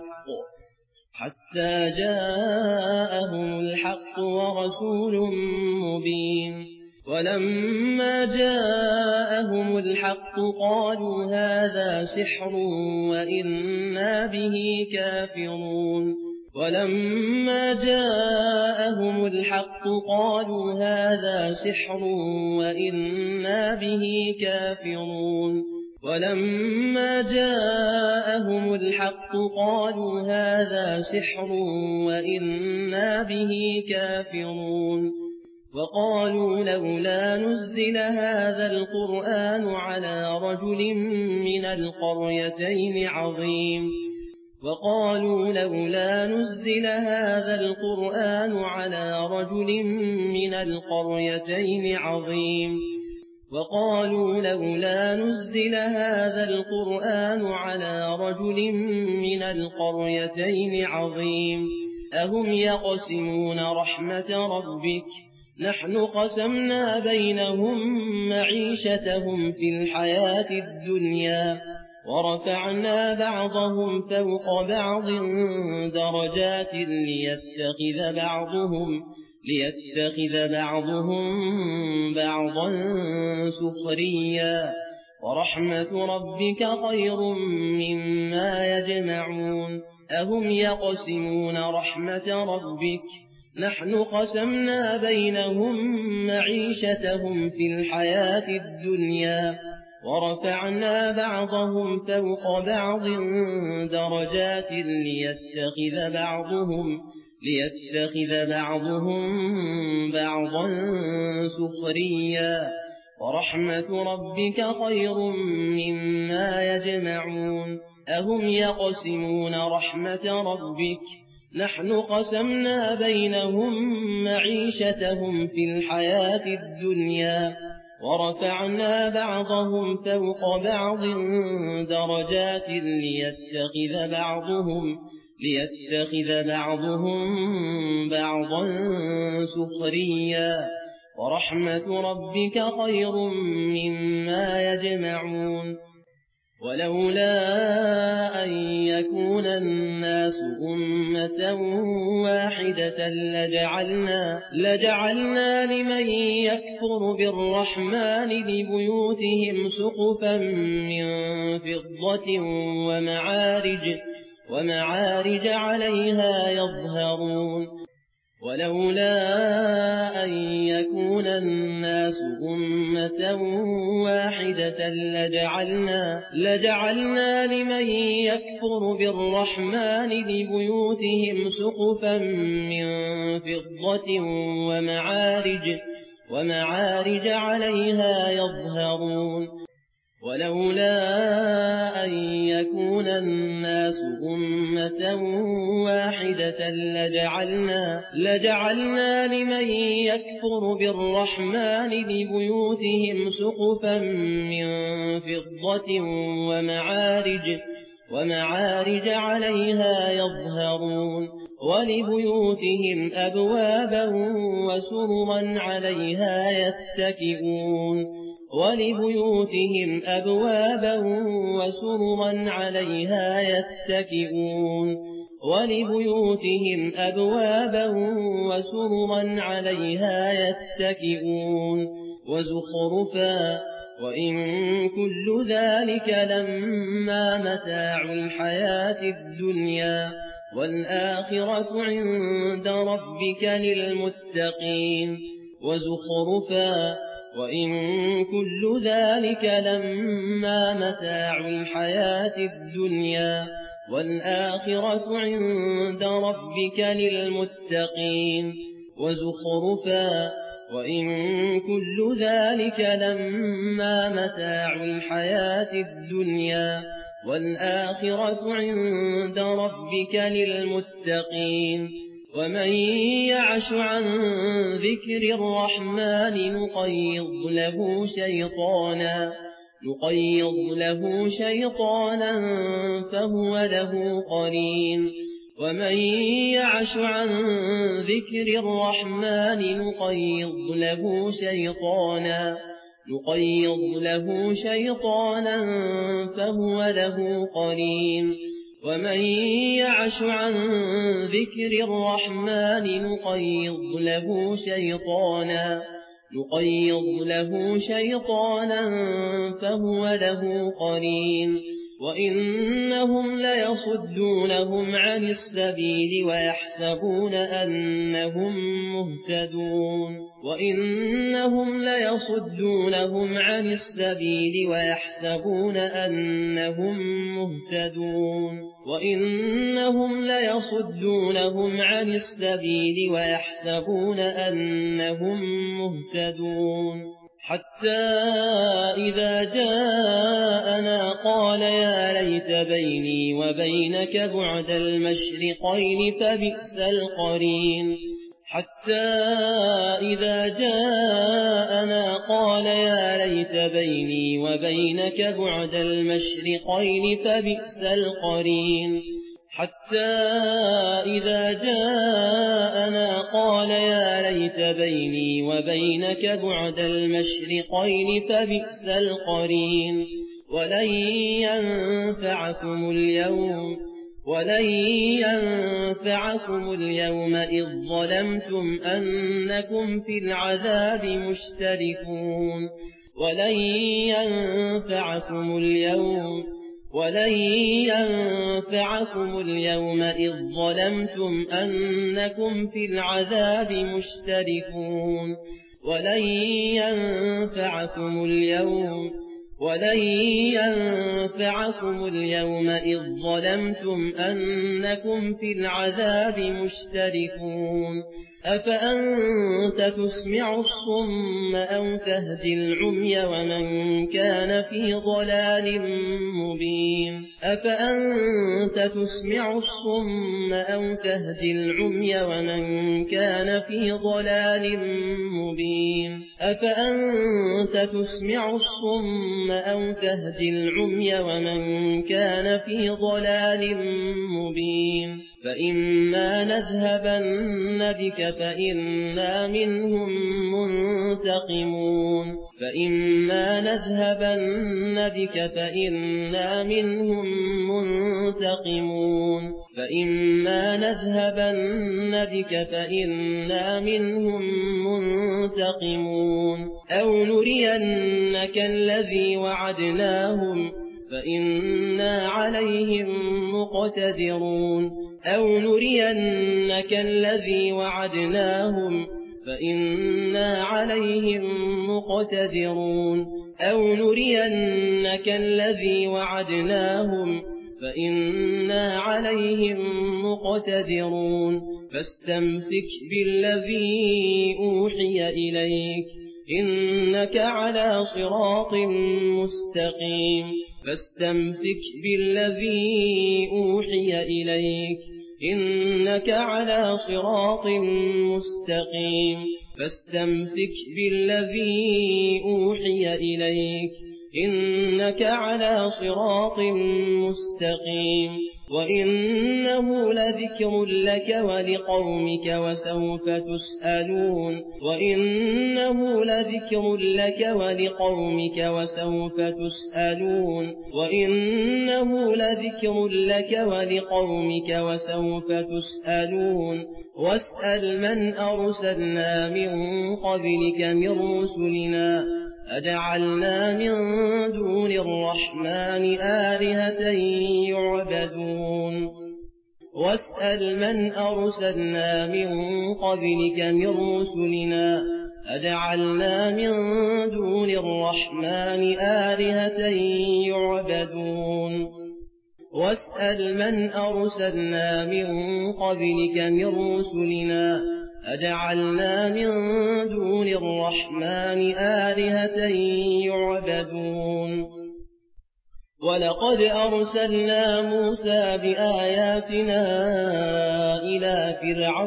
الحق ورسول مبين ولما جاءهم الحق قالوا هذا سحر وإنا به كافرون ولما جاءهم الحق قالوا هذا سحر وإنا به كافرون ولما جاءهم الحق قالوا هذا سحر وإنا به كافرون وقالوا لولا نزل هذا القرآن على رجل من القريتين عظيم وقالوا لولا نزل هذا القرآن على رجل من القريتين عظيم وقالوا لولا نزل هذا القرآن على رجل من القريتين عظيم أهم يقسمون رحمة ربك نحن قسمنا بينهم معيشتهم في الحياة الدنيا ورفعنا بعضهم فوق بعض درجات ليتخذ بعضهم بعضا سخريا ورحمة ربك خير مما يجمعون أهم يقسمون رحمة ربك نحن قسمنا بينهم معيشتهم في الحياة الدنيا ورفعنا بعضهم فوق بعض درجات ليتخذ بعضهم بعضا سخريا ورحمة ربك خير مما يجمعون أهم يقسمون رحمة ربك نحن قسمنا بينهم معيشتهم في الحياة الدنيا ورفعنا بعضهم فوق بعض درجات ليتخذ بعضهم بعضا سخريا ورحمة ربك خير مما يجمعون ولولا أن يكون الناس أمة واحدة لجعلنا لمن يكفر بالرحمن لبيوتهم سقفا من فضة ومعارج عليها يظهرون ولولا أن يكون الناس أمة واحدة لجعلنا لمن يكفر بالرحمن لبيوتهم سقفا من فضة ومعارج عليها يظهرون ولولا أن يكون الناس أمة واحدة لجعلنا لمن يكفر بالرحمن لبيوتهم سقفا من فضة ومعارج عليها يظهرون ولبيوتهم أبوابا وسررا عليها يتكئون وزخرفا وإن كل ذلك لما متاع الحياة الدنيا والآخرة عند ربك للمتقين وزخرفا وإن كل ذلك لما متاع الحياة الدنيا والآخرة عند ربك للمتقين وزخرفا وإن كل ذلك لما متاع الحياة الدنيا والآخرة عند ربك للمتقين ومن يعش عن ذكر الرحمن نقيض له شيطانا فهو له قرين ومن يعش عن ذكر الرحمن نقيض له شيطانا فهو له قرين ومن يعش عن ذكر الرحمن نقيض له شيطانا فهو له قرين وإنهم ليصدونهم عن السبيل ويحسبون أنهم مهتدون حتى إذا جاءنا قال يا ليت بيني وبينك بعد المشرقين فبئس القرين حتى إذا جاءنا قال يا ليت بيني وبينك بعد المشرقين فبئس القرين حتى إذا جاءنا قال يا ليت بيني وبينك بعد المشرقين فبئس القرين ولن ينفعكم اليوم إذ ظلمتم أنكم في العذاب مشتركون ولن ينفعكم اليوم إذ ظلمتم أنكم في العذاب مشتركون ولن ينفعكم اليوم إذ ظلمتم أنكم في العذاب مشتركون أفأنت تسمع الصم أو تهدي العمي ومن كان في ضلال مبين أفأنت تسمع الصم أو تهدي العمي ومن كان في ضلال مبين أفأنت تسمع الصم أو تهدي العمي ومن كان في ضلال مبين فإما نذهبن بك فإنا منهم منتقمون أو نرينك الذي وعدناهم فإنا عليهم مقتدرون فاستمسك بالذي أوحي إليك إنك على صراط مستقيم فاستمسك بالذي أوحي إليك إنك على صراط مستقيم فاستمسك بالذي أوحي إليك إنك على صراط مستقيم وإنه لذكر لك ولقومك وسوف تسألون واسأل من أرسلنا من قبلك من رسلنا أجعلنا من دون الرحمن آلهة يعبدون واسأل من أرسلنا من قبلك من رسلنا أجعلنا من دون الرحمن آلهة يعبدون واسأل من أرسلنا من قبلك من رسلنا أجعلنا من دون الرحمن آلهة يعبدون ولقد أرسلنا موسى بآياتنا إلى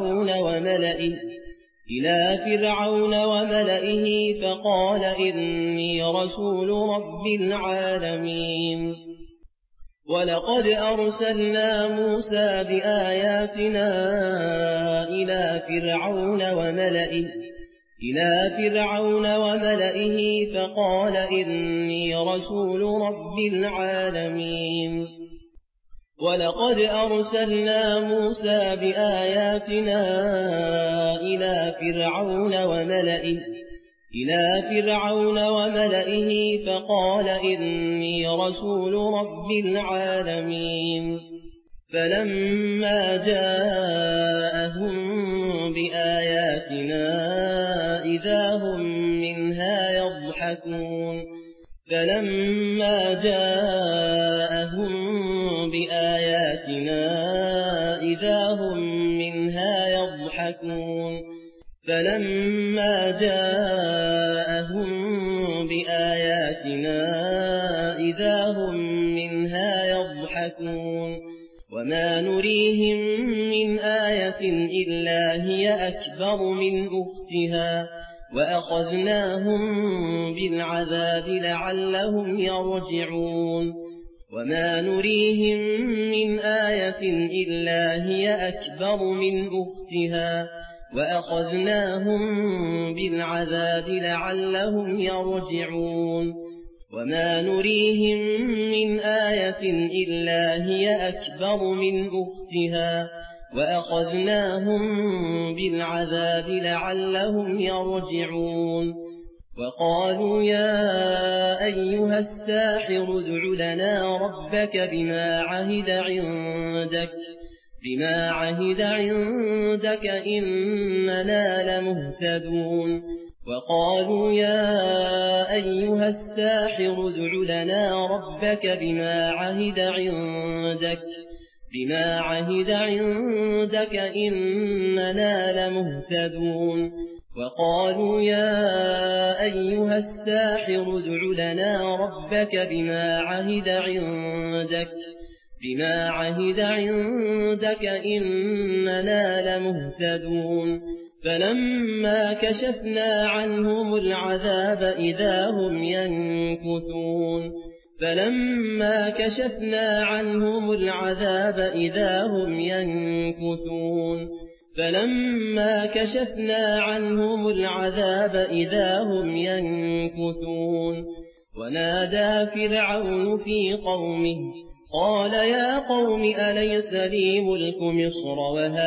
فرعون وملئه فقال إني رسول رب العالمين ولقد أرسلنا موسى بآياتنا إلى فرعون وملئه فقال إني رسول رب العالمين ولقد أرسلنا موسى بآياتنا إلى فرعون وملئه فقال إني رسول رب العالمين فلما جاءهم بآياتنا إذا هم منها يضحكون وما نريهم من آية إلا هي أكبر من أختها وأخذناهم بالعذاب لعلهم يرجعون وما نريهم من آية إلا هي أكبر من أختها وأخذناهم بالعذاب لعلهم يرجعون وما نريهم من آية إلا هي أكبر من أختها وأخذناهم بالعذاب لعلهم يرجعون وقالوا يا أيها الساحر ادع لنا ربك بما عهد عندك إننا لمهتدون وقالوا يا أيها الساحر ادع لنا ربك بما عهد عندك إننا لمهتدون وقالوا يا أيها الساحر ادع لنا ربك بما عهد عندك إننا لمهتدون فلما كشفنا عنهم العذاب إذا هم ينكثون فلما كشفنا عنهم العذاب إذا هم ينكثون ونادى فرعون في قومه قال يا قوم أليس لي ملك مصر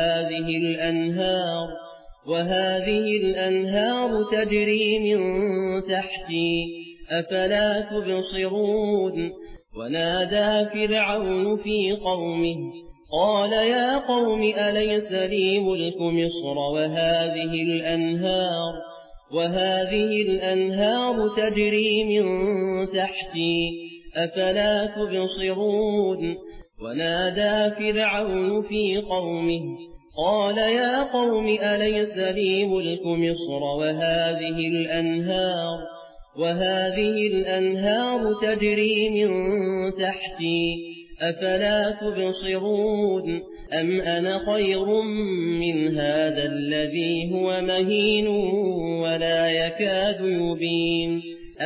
وهذه الأنهار تجري من تحتي أفلا تبصرون ونادى فرعون في قومه قال يا قوم أليس لي ملك مصر وهذه الأنهار تجري من تحتي أفلا تبصرون ونادى فرعون في قومه قال يا قوم أليس لي ملك مصر وهذه الأنهار تجري من تحتي أفلا تبصرون أم أنا خير من هذا الذي هو مهين ولا يكاد يبين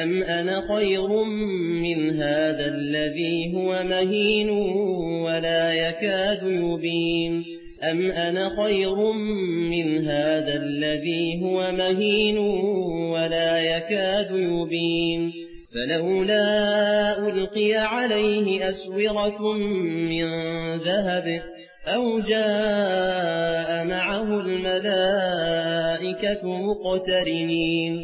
فلولا ألقي عليه أسورة من ذهب أو جاء معه الملائكة مقترنين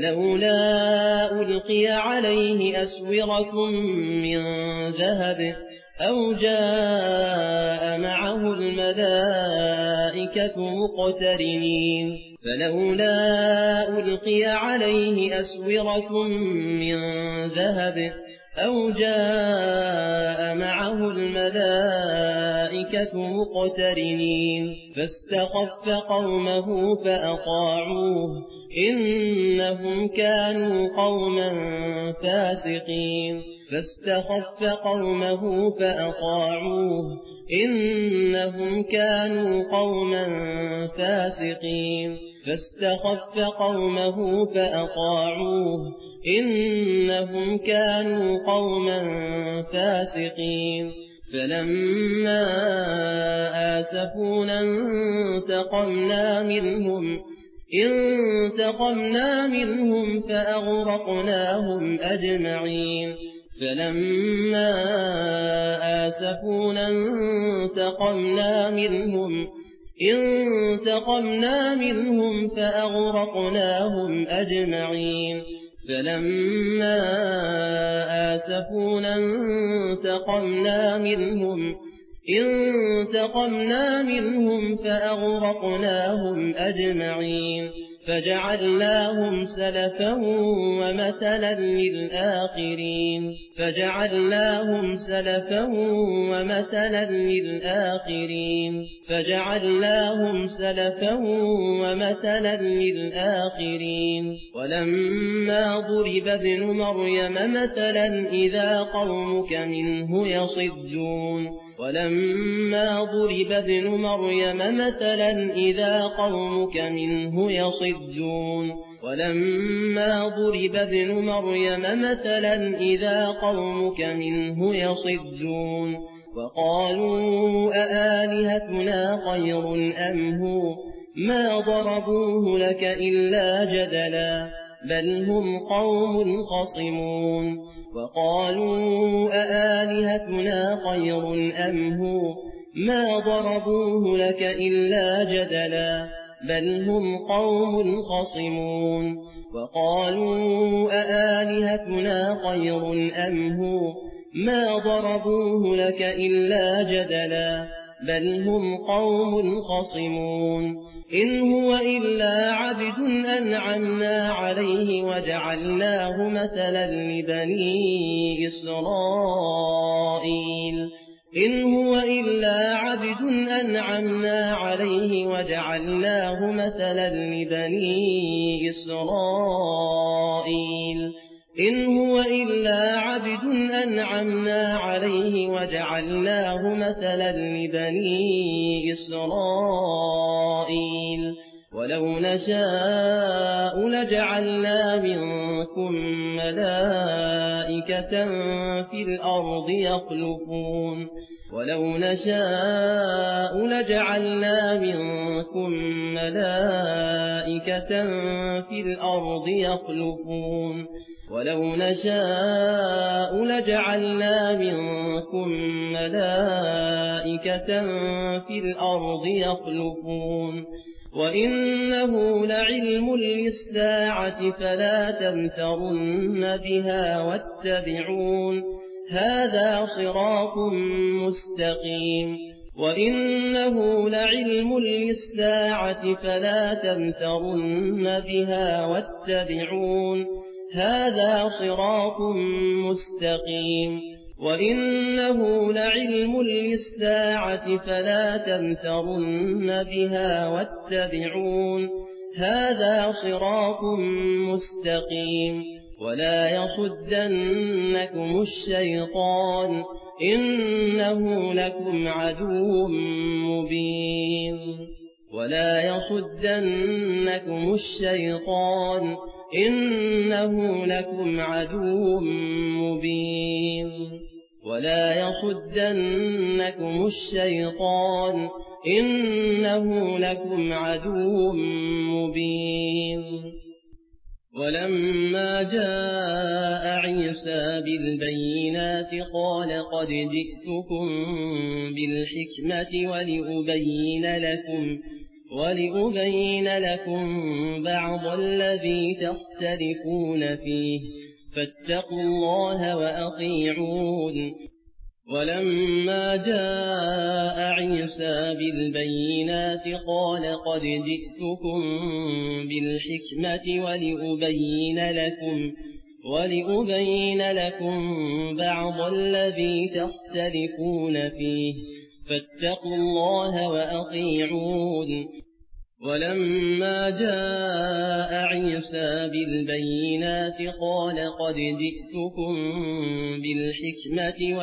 فاستخف قومه فأطاعوه إنهم كانوا قوما فاسقين فلما آسفونا انتقمنا منهم فأغرقناهم أجمعين فجعلناهم سلفا ومثلا للآخرين ولما ضرب ابن مريم مثلا إذا قومك منه يصدون ولما ضرب ابن مريم مثلا إذا قومك منه يصدون ولما ضرب ابن مريم مثلا إذا قومك منه يصدون وقالوا أآلهتنا خير أم هو ما ضربوه لك إلا جدلا بل هم قوم خصمون وقالوا أآلهتنا خير أم هو ما ضربوه لك إلا جدلا بل هم قوم خصمون وقالوا أآلهتنا خير أم هو ما ضربوه لك إلا جدلا بل هم قوم خصمون إن هو إلا عبد أنعمنا عليه وجعلناه مثلا لبني إسرائيل إن هو إلا عبد أنعمنا عليه وجعلناه مثلا لبني إسرائيل إن هو إلا عبد أنعمنا عليه وجعلناه مثلا لبني إسرائيل ولو نشاء لجعلنا منكم ملائكة في الأرض يخلفون ولو نشاء لجعلنا منكم ملائكة في الأرض يخلفون ولو نشاء لجعلنا منكم ملائكة في الأرض يخلفون وإنه لعلم للساعة فلا تمترن بها واتبعون هذا صراط مستقيم وإنه لعلم للساعة فلا تمترن بها واتبعون هذا صراط مستقيم وإنه لعلم للساعة فلا تمترن بها واتبعون هذا صراط مستقيم ولا يصدنكم الشيطان إنه لكم عدو مبين ولا يصدنكم الشيطان إنه لكم عدو مبين ولا يصدنكم الشيطان إنه لكم عدو مبين ولما جاء عيسى بالبينات قال قد جئتكم بالحكمة ولأبين لكم بعض الذي تختلفون فيه فاتقوا الله وأطيعون ولما جاء عيسى بالبينات قال قد جئتكم بالحكمة ولأبين لكم بعض الذي تختلفون فيه فاتقوا الله وأطيعون ولما جاء عيسى بالبينات قال قد جئتكم بالحكمة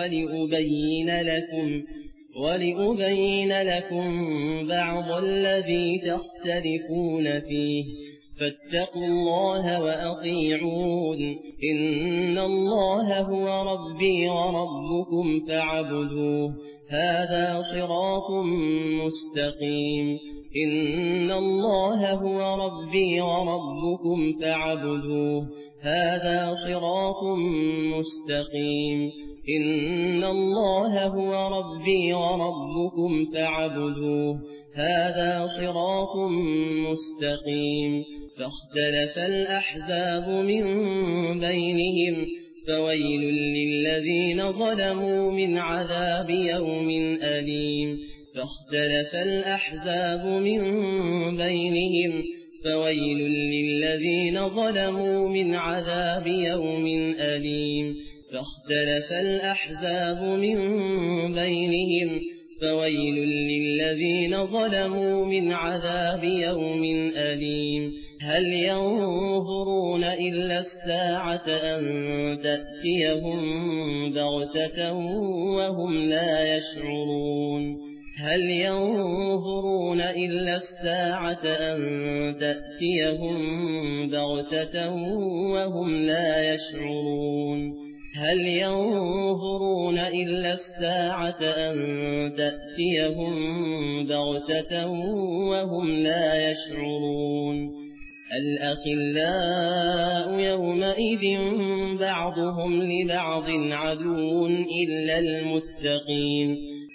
ولأبين لكم بعض الذي تختلفون فيه فاتقوا الله وأطيعون إن الله هو ربي وربكم فاعبدوه هذا صراط مستقيم إن الله هو ربي وربكم فاعبدوه هذا صراط مستقيم إن الله هو ربي وربكم فاعبدوه هذا صراط مستقيم فاختلف الأحزاب من بينهم فويل للذين ظلموا من عذاب يوم أليم فاختلف الأحزاب من بينهم فويل للذين ظلموا من عذاب يوم أليم فاختلف الأحزاب من بينهم فويل للذين ظلموا من عذاب يوم أليم هل ينظرون إلا الساعة أن تأتيهم بغتة وهم لا يشعرون هل ينظرون إلا الساعة أن تأتيهم بغتة وهم لا يشعرون هل ينظرون إلا الساعة أن تأتيهم بغتة وهم لا يشعرون الأخلاء يومئذ بعضهم لبعض عدو إلا المتقين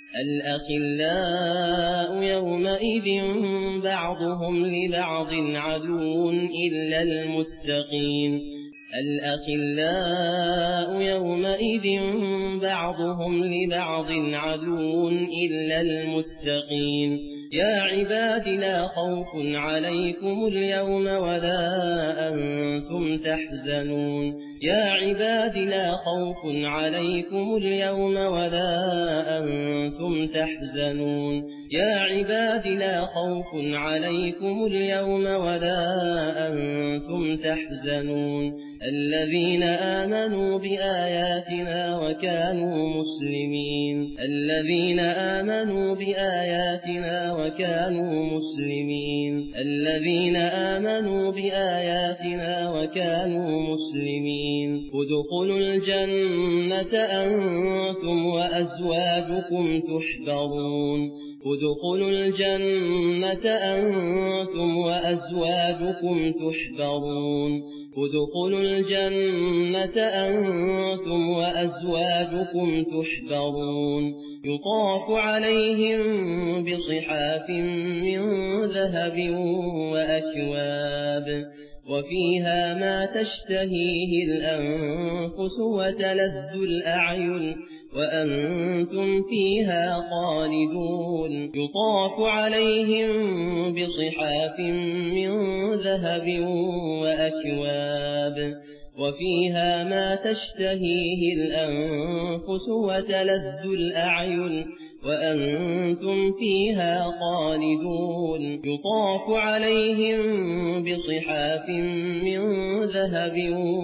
الأخلاء يومئذ بعضهم لبعض عدو إلا المتقين الأخلاء يومئذ بعضهم لبعض عدو إلا المتقين يا عباد لا خوف عليكم اليوم ولا أنتم تحزنون يا عباد لا خوف عليكم اليوم ولا أنتم تحزنون يا عباد لا خوف عليكم اليوم ولا أنتم تحزنون الذين آمنوا بآياتنا وكانوا مسلمين الذين آمنوا بآياتنا وكانوا مسلمين الذين آمنوا بآياتنا وكانوا مسلمين ادخلوا الجنة أنتم وأزواجكم تحبرون ادخلوا الجنة أنتم وأزواجكم تحبرون ادخلوا الجنة أنتم وأزواجكم تحبرون يطاف عليهم بصحاف من ذهب وأكواب وفيها ما تشتهيه الأنفس وتلذ الأعين وأنتم فيها خالدون يطاف عليهم بصحاف من ذهب وأكواب وفيها ما تشتهيه الأنفس وتلذ الأعين وأنتم فيها خالدون يطاف عليهم بصحاف من ذهب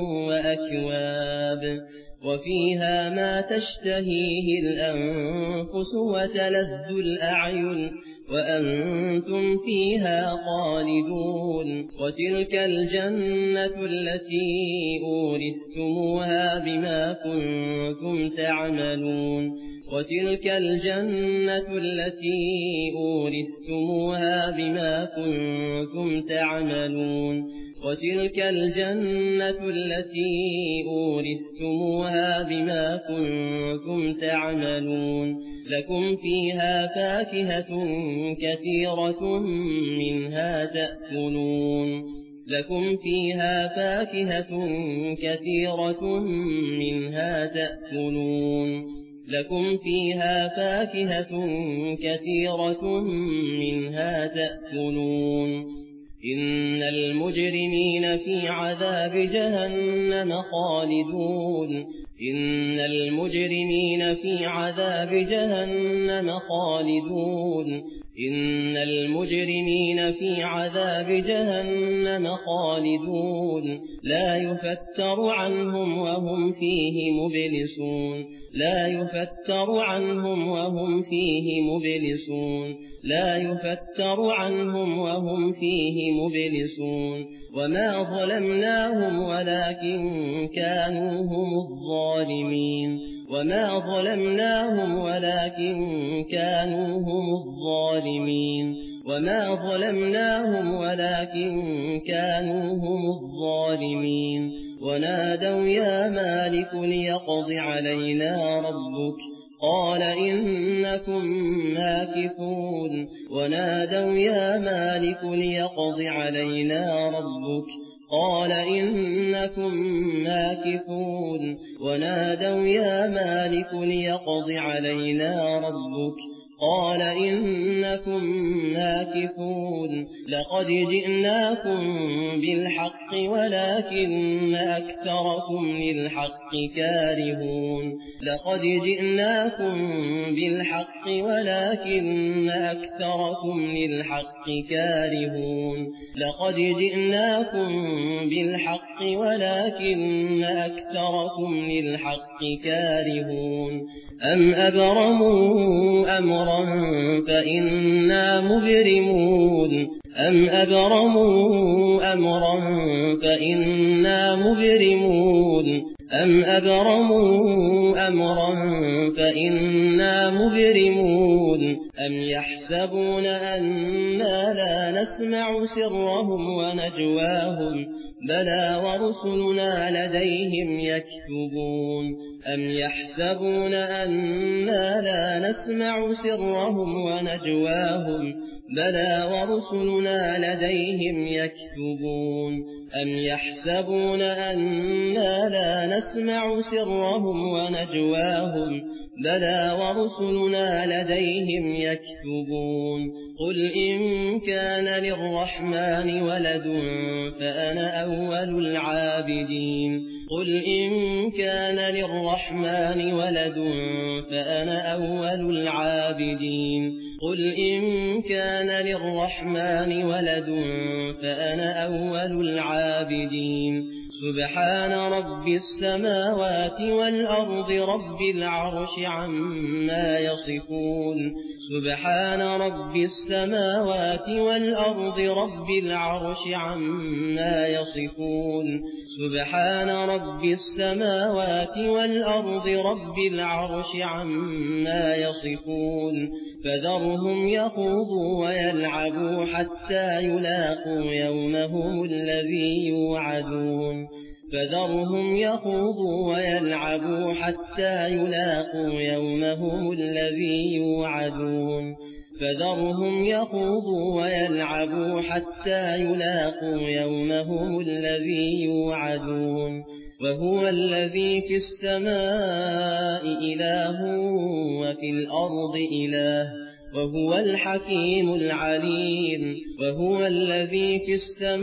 وأكواب وفيها ما تشتهيه الأنفس وتلذ الأعين وأنتم فيها خالدون وتلك الجنة التي أورثتموها بما كنتم تعملون وتلك الجنة التي أورثتموها بما كنتم تعملون وتلك الجنة التي أورثتموها بما كنتم تعملون لكم فيها فاكهة كثيرة منها تأكلون لكم فيها فاكهة كثيرة منها تأكلون لكم فيها فاكهة كثيرة منها تأكلون إن المجرمين في عذاب جهنم خالدون إن المجرمين في عذاب جهنم خالدون إن المجرمين في عذاب جهنم خالدون لا يفتر عنهم وهم فيه مبلسون لا يفتر عنهم وهم فيه مبلسون لا يفتر عنهم وهم فيه مبلسون وما ظلمناهم ولكن كانوا هم الظالمين وما ظلمناهم ولكن كانوا هم الظالمين وما ظلمناهم ولكن كانوا هم الظالمين ونادوا يا مالك ليقض علينا ربك قال إنكم ماكثون ونادوا يا مالك ليقض علينا ربك قال إنكم ماكثون ونادوا يا مالك ليقض علينا ربك قال إنكم ماكثون لقد جئناكم بالحق ولكن أكثركم للحق كارهون لقد جئناكم بالحق ولكن أكثركم للحق كارهون لقد جئناكم بالحق ولكن أكثركم للحق كارهون أم أبرموا أمرا فإنا مبرمون أم أبرموا أمرا فإنا مبرمون أم أبرموا أمرا فإنا مبرمون أم يحسبون أنا لا نسمع سرهم ونجواهم بلى ورسلنا لديهم يكتبون أم يحسبون أنا لا نسمع سرهم ونجواهم بلى ورسلنا لديهم يكتبون أم يحسبون أنا لا نسمع سرهم ونجواهم بلى ورسلنا لديهم يكتبون قل إن كان للرحمن ولد فأنا أول العابدين قل إن كان للرحمن ولد فأنا أول العابدين قل إن كان للرحمن ولد فأنا أول العابدين سبحان رب السماوات والأرض رب العرش عما يصفون سبحان رب السماوات والأرض رب العرش عما يصفون سبحان رب السماوات والأرض رب العرش عما يصفون فذرهم يخوضوا ويلعبوا حتى يلاقوا يومهم الذي يوعدون فذرهم يخوضوا ويلعبوا حتى يلاقوا يومهم الذي يوعدون فذرهم يخوضوا ويلعبوا حتى يلاقوا يومهم الذي يوعدون وهو الذي في السماء إله وفي الأرض إله وهو الحكيم العليم وهو الذي في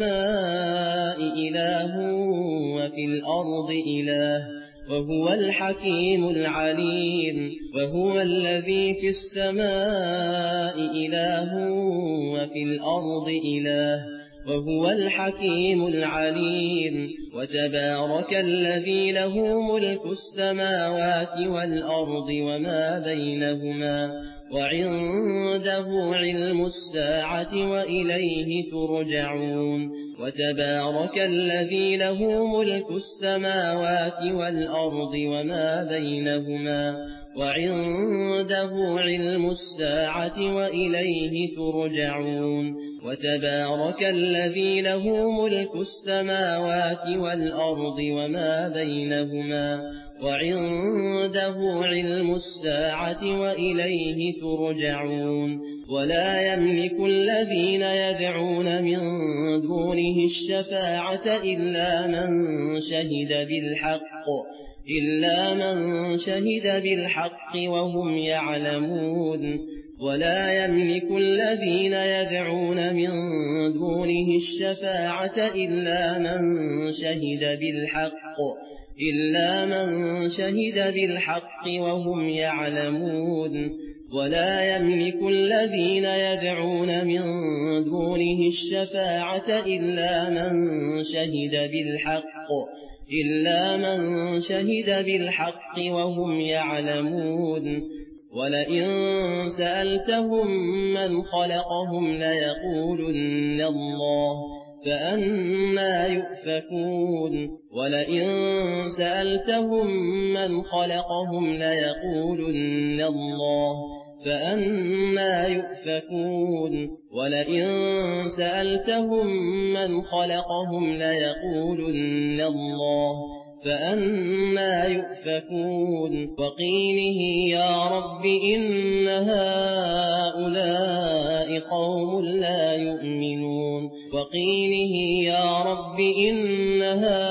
السماء إله وفي الأرض إله وهو الحكيم العليم وهو الذي في السماء إله وفي الأرض إله وهو الحكيم العليم وتبارك الذي له ملك السماوات والأرض وما بينهما وعنده علم الساعة وإليه ترجعون وتبارك الذي له ملك السماوات والأرض وما بينهما وعنده علم الساعة وإليه ترجعون وتبارك الذي له ملك السماوات والأرض وما بينهما وعنده علم الساعة وإليه ترجعون ولا يملك الذين يدعون من دونه الشفاعة إلا من شهد بالحق وهم يعلمون ولا يملك الذين يدعون من دونه الشفاعة إلا من شهد بالحق وهم يعلمون ولا يملك الذين يدعون من دونه الشفاعة إلا من شهد بالحق وهم يعلمون ولئن سألتهم من خلقهم ليقولن الله فأنى يؤفكون ولئن سألتهم من خلقهم ليقولن الله فأنى يؤفكون ولئن سألتهم من خلقهم ليقولن الله فأنى يؤفكون وقيله يا رب إن هؤلاء قوم لا يؤمنون وقيله يا رب إن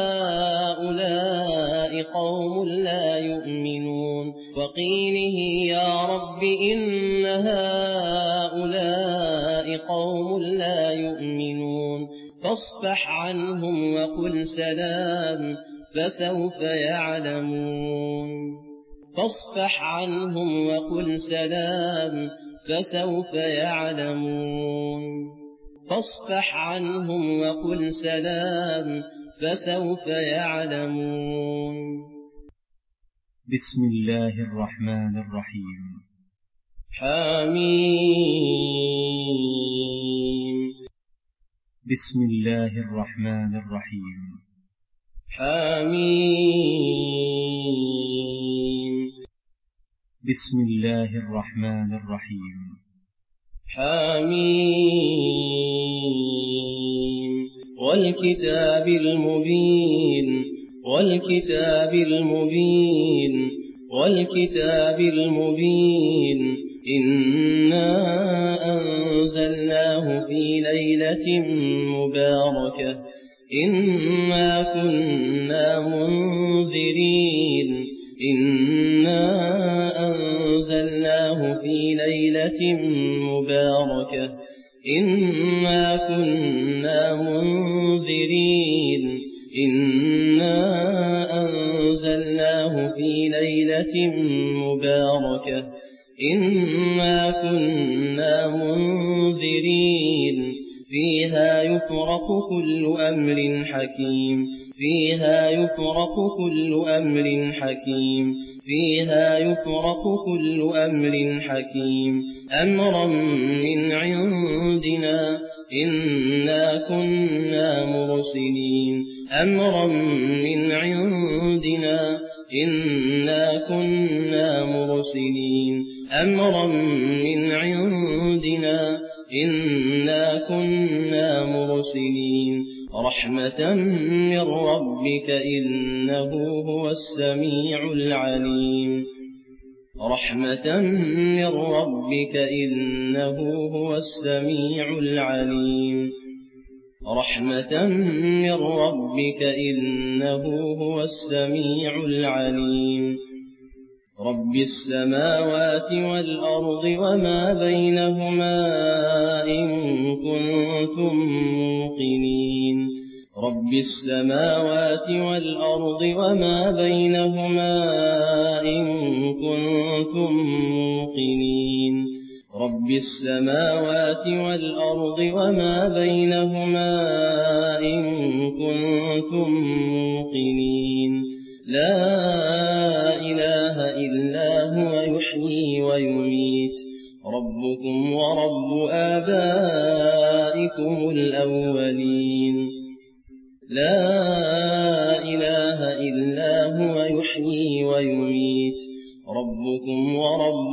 هؤلاء قوم لا يؤمنون وقيله يا رب إن هؤلاء قوم لا يؤمنون فاصفح عنهم وقل سلام فسوف يعلمون فاصفح عنهم وقل سلام فسوف يعلمون فاصفح عنهم وقل سلام فسوف يعلمون. بسم الله الرحمن الرحيم. حميم. بسم الله الرحمن الرحيم. حميم. بسم الله الرحمن الرحيم. حميم. والكتاب المبين والكتاب المبين والكتاب المبين إنا أنزلناه في ليلة مباركة إنا كنا منذرين إنا أنزلناه في ليلة مباركة إنا كنا منذرين إنا أنزلناه في ليلة مباركة إنا كنا منذرين فيها يفرق كل أمر حكيم فيها يفرق كل أمر حكيم فيها يفرق كل أمر حكيم أمرا من عندنا إنا كنا مرسلين أمرا من عندنا إنا كنا مرسلين أمرا من عندنا إنا كنا مرسلين رحمة من ربك إنه هو السميع العليم رحمة من ربك إنه هو السميع العليم رحمة من ربك إنه هو السميع العليم رب السماوات والأرض وما بينهما إن كنتم موقنين رب السماوات والأرض وما بينهما إن كنتم موقنين رب السماوات والأرض وما بينهما إن كنتم موقنين لا إله إلا هو يحيي ويميت ربكم ورب آبائكم الأولين لا إله إلا هو يحيي ويميت ربكم ورب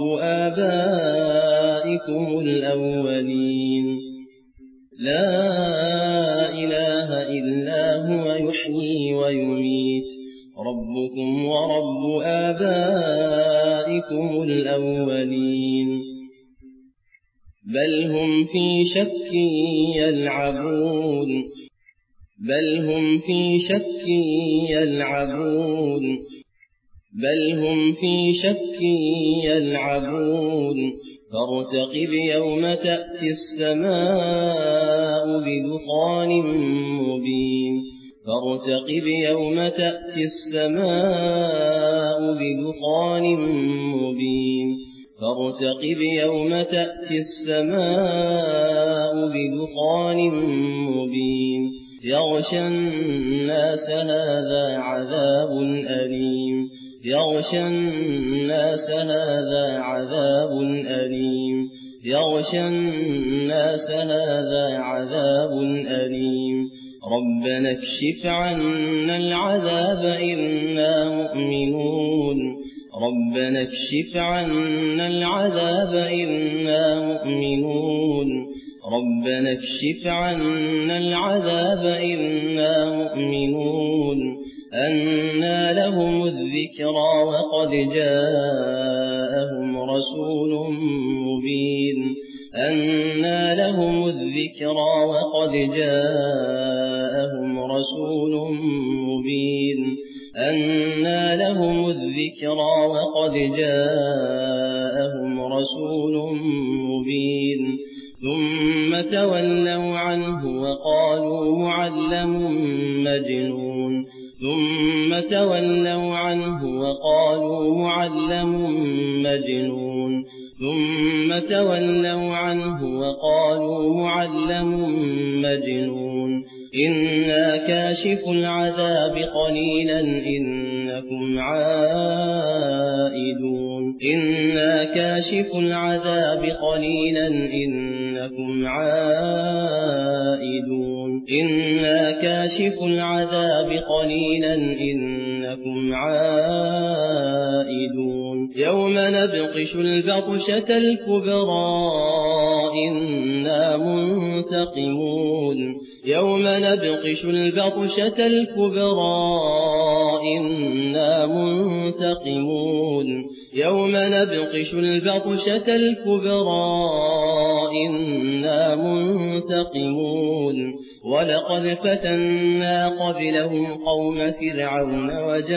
آبائكم الأولين لا إله إلا هو يحيي ويميت ربكم ورب آبائكم الأولين بل هم في شك يلعبون بل هم في شك يلعبون بل هم في شك يلعبون فارتقب يوم تأتي السماء بدخان مبين فارتقب يوم تأتي السماء بدخان مبين فارتقب يوم تأتي السماء بدخان مبين يغشى الناس هذا عذاب أليم يغشى الناس هذا عذاب أليم يغشى الناس هذا عذاب أليم ربنا اكشف عنا العذاب إنا مؤمنون ربنا اكشف عنا العذاب إنا مؤمنون ربنا اكشف عنا العذاب إنا مؤمنون أنى لهم الذكرى وقد جاءهم رسول مبين أنى لهم الذكرى وقد جاءهم رسول مبين أنى لهم الذكرى وقد جاءهم رسول مبين ثم ثم تولوا عنه وقالوا معلم مجنون ثم تولوا عنه وقالوا معلم مجنون ثم تولوا عنه وقالوا معلم مجنون إنا كاشف العذاب قليلا إنكم عائدون إنا كاشف العذاب قليلا إنكم عائدون إنا كاشف العذاب قليلا إنكم عائدون يوم نبطش البطشة الكبرى إنا منتقمون يوم نبطش البطشة الكبرى إنا منتقمون يوم نبطش البطشة الكبرى إنا منتقمون ولقد فتنا قبلهم قوم فرعون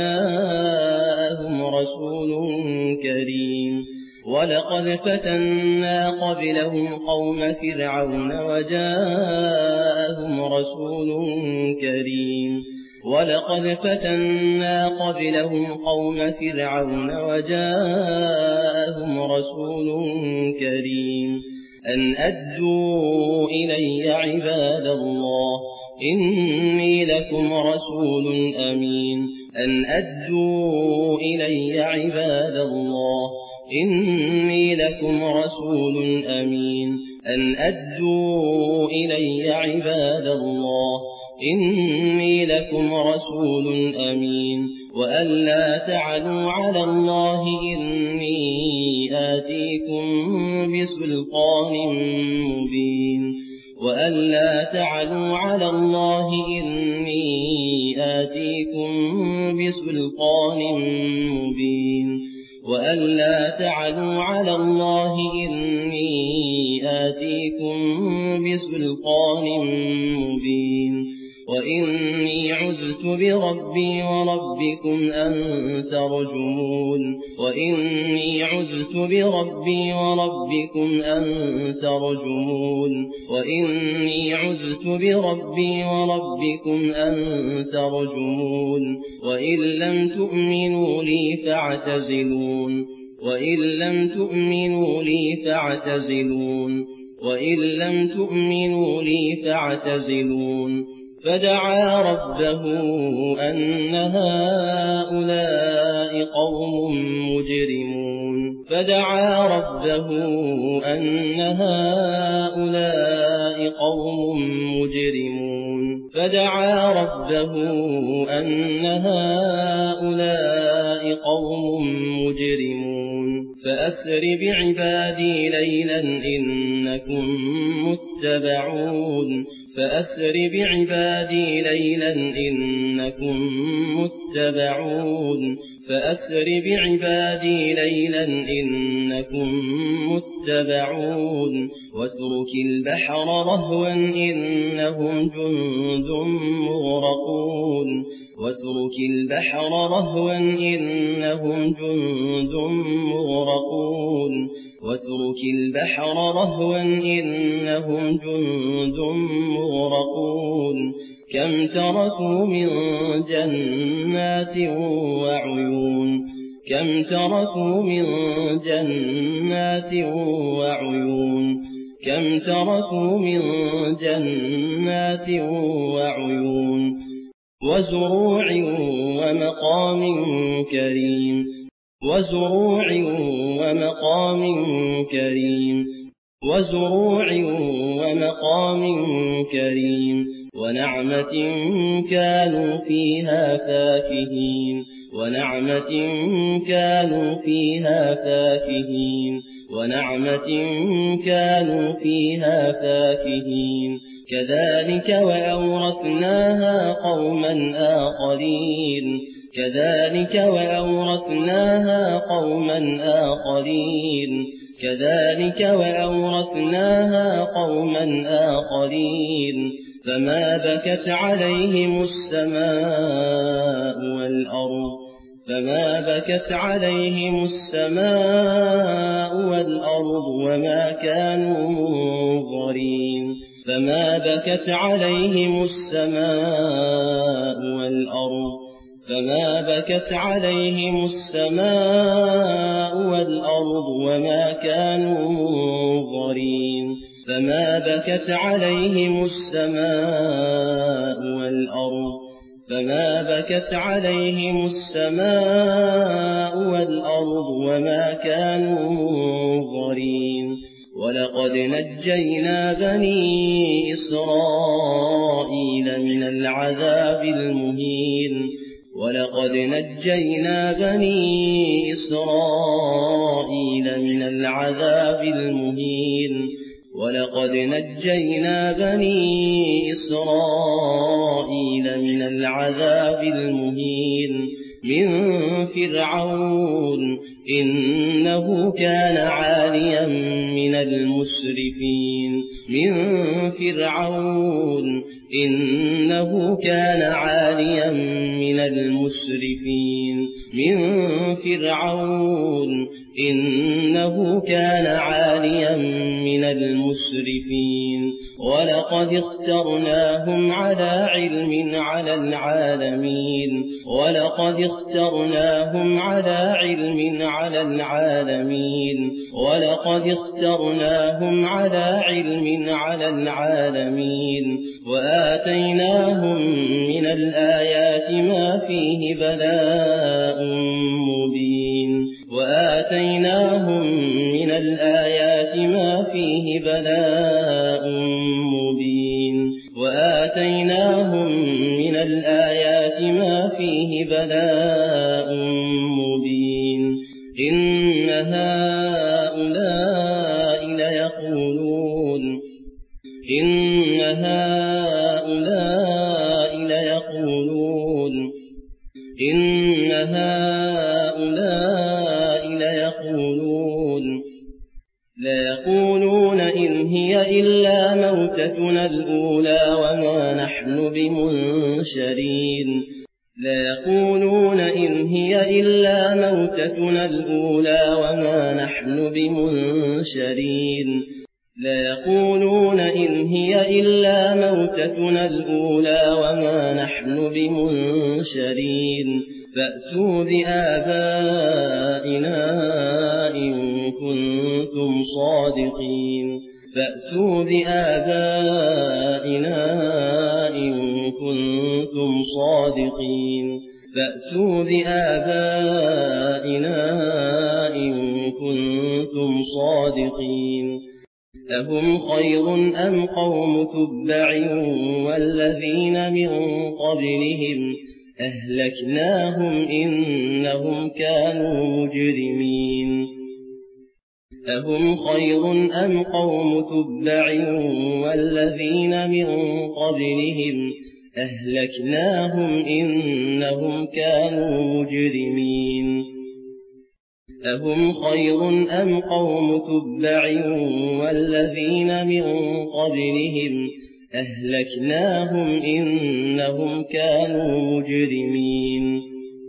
وجاءهم رسول كريم ولقد فتنا قبلهم قوم فرعون وجاءهم رسول كريم ولقد فتنا قبلهم قوم فرعون وجاءهم رسول كريم أن أدوا إلي عباد الله إني لكم رسول أمين أن أدوا إلي عباد الله إني لكم رسول أمين أن أدوا إلي عباد الله إني لكم رسول أمين وألا تعلوا على الله إني آتيكم بسلطان مبين وألا تعلوا على الله إني آتيكم بسلطان مبين وألا تعلوا على الله إني آتيكم بسلطان مبين وإني عذت بربي وربكم أن ترجمون وإني عذت بربي وربكم أن ترجمون وإني عذت بربي وربكم أن ترجمون وإن لم تؤمنوا لي فاعتزلون وإن لم تؤمنوا لي فاعتزلون وإن لم تؤمنوا لي فاعتزلون فدعا ربه أن هؤلاء قوم مجرمون فدعا ربه أن هؤلاء قوم مجرمون فدعا ربه أن هؤلاء قوم مجرمون فأسر بعبادي ليلا إنكم متبعون فأسر بعبادي ليلا إنكم متبعون فأسر بعبادي ليلا إنكم متبعون واترك البحر رهوا إنهم جند مغرقون واترك البحر رهوا إنهم جند مغرقون واترك البحر رهوا إنهم جند مغرقون كم تركوا من جنات وعيون كم تركوا من جنات وعيون كم تركوا من جنات وعيون وزروع ومقام كريم وزروع ومقام كريم وزروع ومقام كريم ونعمة كانوا فيها فاكهين ونعمة كانوا فيها فاكهين ونعمة كانوا فيها فاكهين كذلك وأورثناها قوما آخرين كذلك وأورثناها قوما آخرين كذلك وأورثناها قوما آخرين فما بكت عليهم السماء والأرض فما بكت عليهم السماء والأرض وما كانوا منظرين فما بكت عليهم السماء والأرض فما بكت عليهم السماء والأرض وما كانوا منظرين فما بكت عليهم السماء والأرض فما بكت عليهم السماء والأرض وما كانوا منظرين ولقد نجينا بني إسرائيل من العذاب المهين ولقد نجينا بني إسرائيل من العذاب المهين ولقد نجينا بني إسرائيل من العذاب المهين من فرعون إنه كان عاليا من المسرفين من فرعون إنه كان عاليا من المسرفين من فرعون إنه كان عاليا من المسرفين ولقد اخترناهم على علم على العالمين ولقد اخترناهم على علم على العالمين ولقد اخترناهم على علم على العالمين وآتيناهم من الآيات ما فيه بلاء مبين وآتيناهم من الآيات ما فيه بلاء مبين وآتيناهم من الآيات ما فيه بلاء مبين إن هؤلاء ليقولون إن هؤلاء ليقولون إن هؤلاء ليقولون إن هي إلا موتتنا الأولى وما نحن بمنشرين ليقولون إن هي إلا موتتنا الأولى وما نحن بمنشرين ليقولون إن هي إلا موتتنا الأولى وما نحن بمنشرين فأتوا بآبائنا إن كنتم صادقين فأتوا بآبائنا إن كنتم صادقين فأتوا بآبائنا إن كنتم صادقين أهم خير أم قوم تبع والذين من قبلهم أهلكناهم إنهم كانوا مجرمين أهم خير أم قوم تبع والذين من قبلهم أهلكناهم إنهم كانوا مجرمين أهم خير أم قوم تبع والذين من قبلهم أهلكناهم إنهم كانوا مجرمين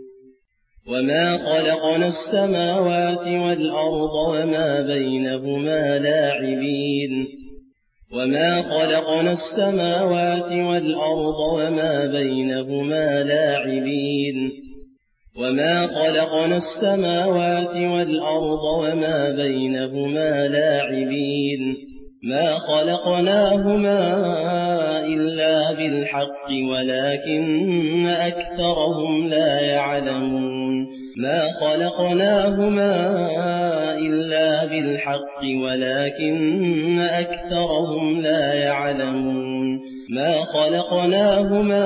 وما خلقنا السماوات والأرض وما بينهما لاعبين وما خلقنا السماوات والأرض وما بينهما لاعبين وما خلقنا السماوات والأرض وما بينهما لاعبين ما خلقناهما إلا بالحق ولكن أكثرهم لا يعلمون ما خلقناهما إلا بالحق ولكن أكثرهم لا يعلمون ما خلقناهما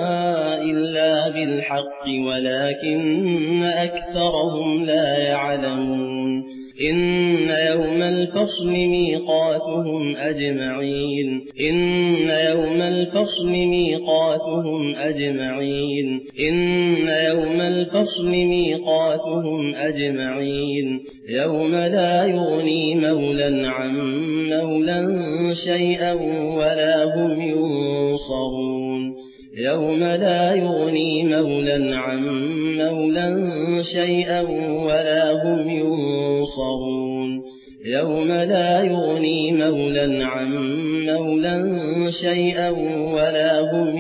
إلا بالحق ولكن أكثرهم لا يعلمون إن يوم الفصل ميقاتهم أجمعين إن يوم الفصل ميقاتهم أجمعين إن يوم الفصل ميقاتهم أجمعين يوم لا يغني مولى عن مولى شيئا ولا هم ينصرون يوم لا يغني مولى عن مولى شيئا ولا هم ينصرون يوم لا يغني مولى عن مولى شيئا ولا هم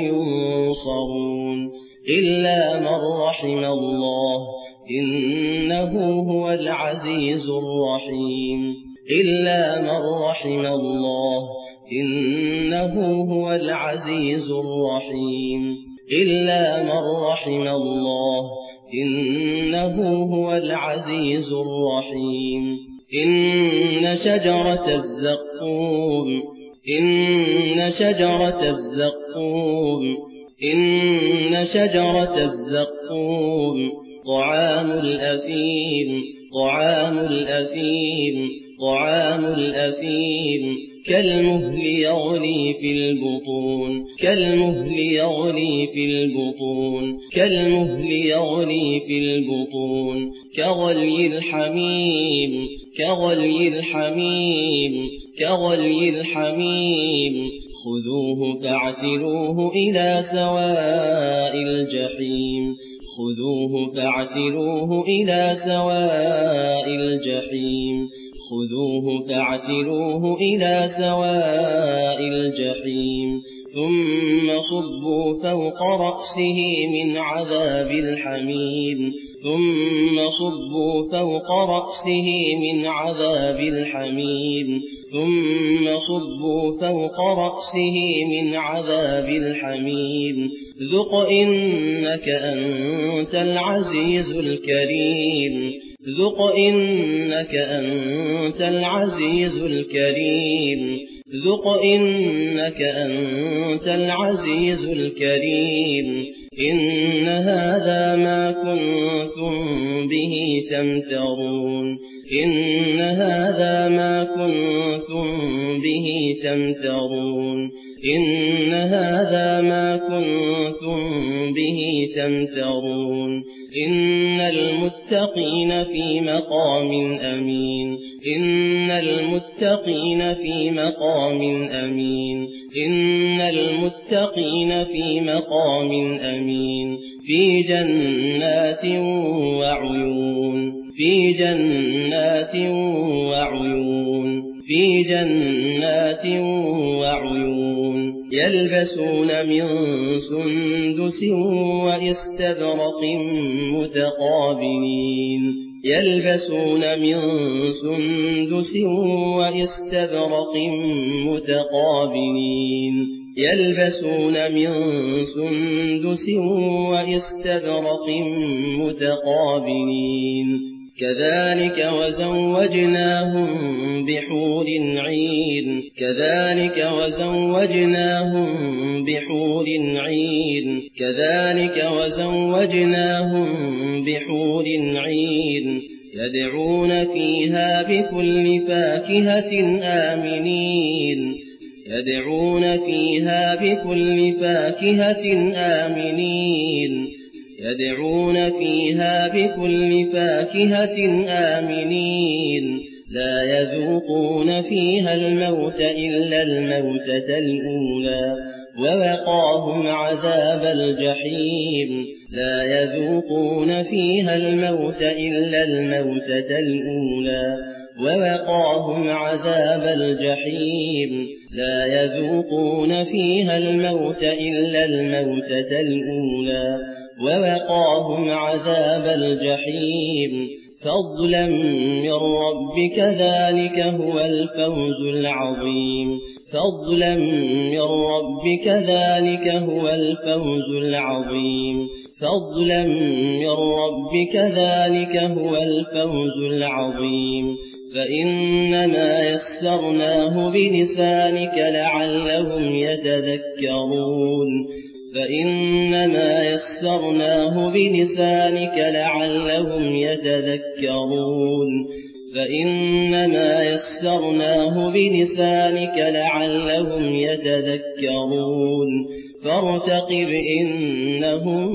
ينصرون إلا من رحم الله إنه هو العزيز الرحيم إلا من رحم الله إنه هو العزيز الرحيم إلا من رحم الله إنه هو العزيز الرحيم إن شجرة الزقوم إن شجرة الزقوم إن شجرة الزقوم طعام الأثيم طعام الأثيم طعام الأثيم كالمهل يغلي في البطون كالمهل يغلي في البطون كالمهل يغلي في البطون كغلي الحميم كغلي الحميم كغلي الحميم خذوه فاعتلوه إلى سواء الجحيم خذوه فاعتلوه إلى سواء الجحيم خذوه فاعتلوه إلى سواء الجحيم ثم صبوا فوق رأسه من عذاب الحميم ثم صبوا فوق رأسه من عذاب الحميم ثم صبوا فوق رأسه من عذاب الحميم ذق إنك أنت العزيز الكريم ذق إنك أنت العزيز الكريم ذق إنك أنت العزيز الكريم إن هذا ما كنتم به تمترون إن هذا ما كنتم به تمترون إن هذا ما كنتم به تمترون إن المتقين في مقام أمين إن المتقين في مقام أمين إن المتقين في مقام أمين في جنات وعيون في جنات وعيون في جنات وعيون يلبسون من سندس وإستبرق متقابلين يلبسون من سندس وإستبرق متقابلين يلبسون من سندس وإستبرق متقابلين كذلك وزوجناهم بحور عين كذلك وزوجناهم بحور عين كذلك وزوجناهم بحور عين يدعون فيها بكل فاكهة آمنين يدعون فيها بكل فاكهة آمنين يدعون فيها بكل فاكهة آمنين لا يذوقون فيها الموت إلا الموتة الأولى ووقاهم عذاب الجحيم لا يذوقون فيها الموت إلا الموتة الأولى ووقاهم عذاب الجحيم لا يذوقون فيها الموت إلا الموتة الأولى ووقاهم عذاب الجحيم فضلا من ربك ذلك هو الفوز العظيم فضلا من ربك ذلك هو الفوز العظيم فضلا من ربك ذلك هو الفوز العظيم فإنما يسرناه بلسانك لعلهم يتذكرون فإنما يسرناه بلسانك لعلهم يتذكرون فإنما يسرناه بلسانك لعلهم يتذكرون فارتقب إنهم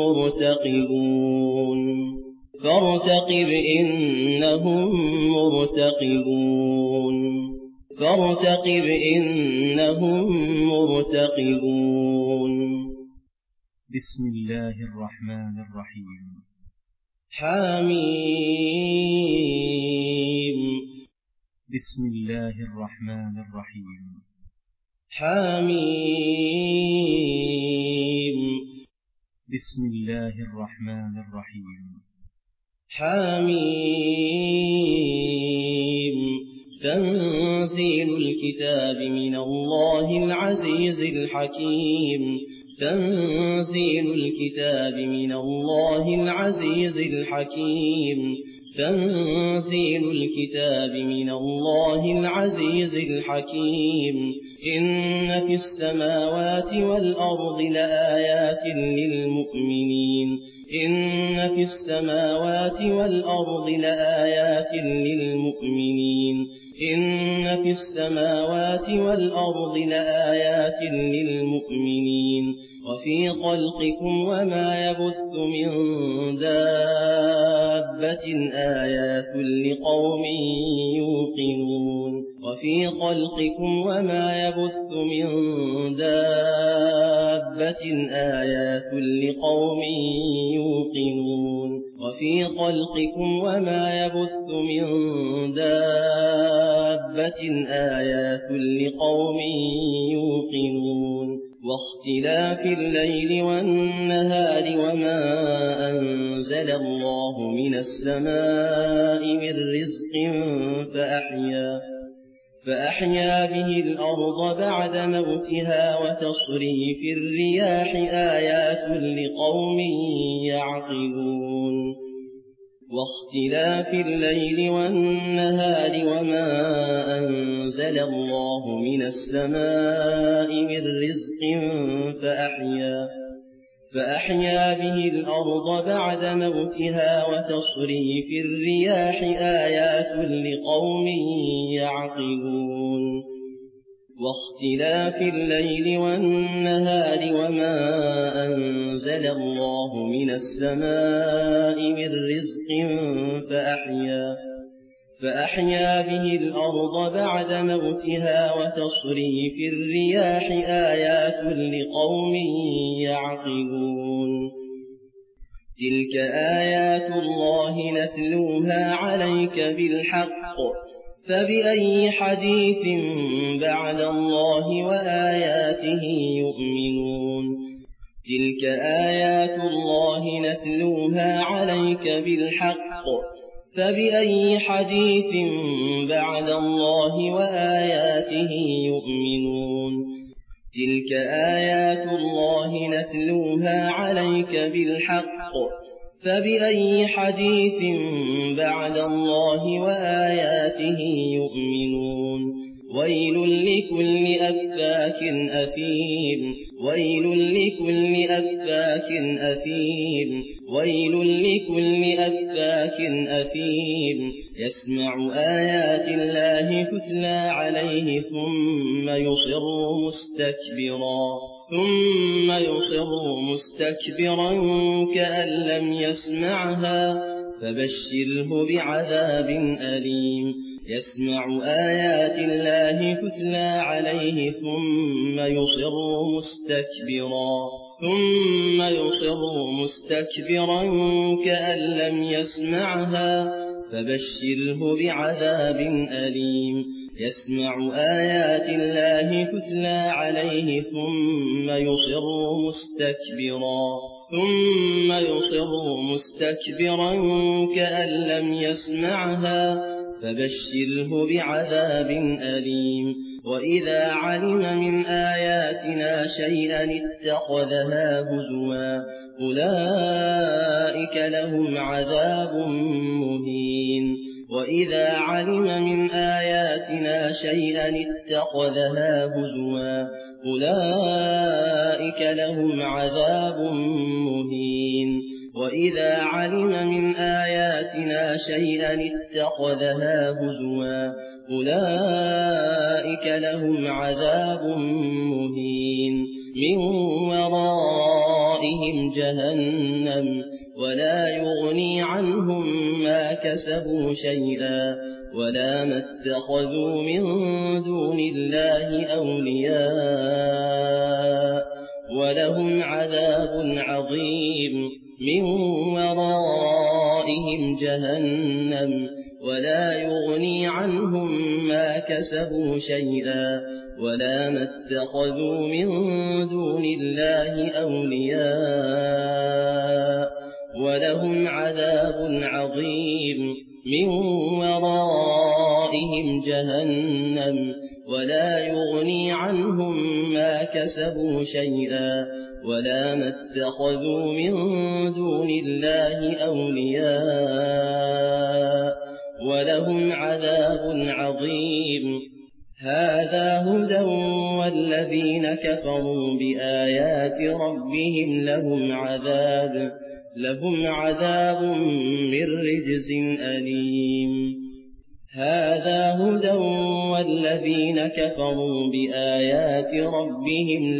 مرتقبون فارتقب إنهم مرتقبون فارتقب إنهم مرتقبون بسم الله الرحمن الرحيم. حميم. بسم الله الرحمن الرحيم. حميم. بسم الله الرحمن الرحيم. حميم. تنزيل الكتاب من الله العزيز الحكيم. تنزيل الكتاب من الله العزيز الحكيم. تنزيل الكتاب من الله العزيز الحكيم. إن في السماوات والأرض لآيات للمؤمنين. إن في السماوات والأرض لآيات للمؤمنين. إن في السماوات والأرض لآيات للمؤمنين. وفي خلقكم وما يبث من دابة آيات لقوم يوقنون. وفي خلقكم وما يبث من دابة آيات لقوم يوقنون. وفي خلقكم وما يبث من دابة آيات لقوم يوقنون. واختلاف الليل والنهار وما أنزل الله من السماء من رزق فأحيا به الأرض بعد موتها وتصريف الرياح آيات لقوم يعقلون. واختلاف الليل والنهار وما أنزل الله من السماء من رزق فأحيا به الأرض بعد موتها وتصريف الرياح آيات لقوم يعقلون. واختلاف الليل والنهار وما أنزل الله من السماء من رزق فأحيا به الأرض بعد موتها وتصريف الرياح آيات لقوم يعقلون. تلك آيات الله نتلوها عليك بالحق فبأي حديث بعد الله وآياته يؤمنون. تلك آيات الله نتلوها عليك بالحق فبأي حديث بعد الله وآياته يؤمنون. تلك آيات الله نتلوها عليك بالحق فبأي حديث بعد الله وآياته يؤمنون. ويل لكل أفاك أثيم. ويل لكل أفاك أثيم. ويل لكل أفاك أثيم. يسمع آيات الله تتلى عليه ثم يصر مستكبرا كأن لم يسمعها فبشره بعذاب أليم. يسمع آيات الله تتلى عليه ثم يصر مستكبرا كأن لم يسمعها فبشره بعذاب أليم. يسمع آيات الله تتلى عليه ثم يصر مستكبرا كأن لم يسمعها فبشره بعذاب أليم. وإذا علم من آياتنا شيئا اتخذها هزوا أولئك لهم عذاب مهين. وإذا علم من آياتنا شيئا اتخذها هزوا أولئك لهم عذاب مهين. وإذا علم من آياتنا شيئا اتخذها هزوا أولئك لهم عذاب مهين. من ورائهم جهنم ولا يغني عنهم ما كسبوا شيئا ولا ما اتخذوا من دون الله أولياء ولهم عذاب عظيم من ورائهم جهنم ولا يغني عنهم ما كسبوا شيئا ولا ما اتخذوا من دون الله أولياء ولهم عذاب عظيم من ورائهم جهنم ولا يغني عنهم ما كسبوا شيئا ولا ما اتخذوا من دون الله أولياء ولهم عذاب عظيم هذا هدى والذين كفروا بآيات ربهم لهم عذاب من رجز أليم هذا هدى والذين كفروا بآيات ربهم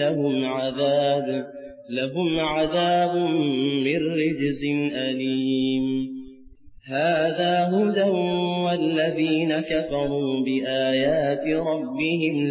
لهم عذاب من رجز أليم هذا هدى والذين كفروا بآيات ربهم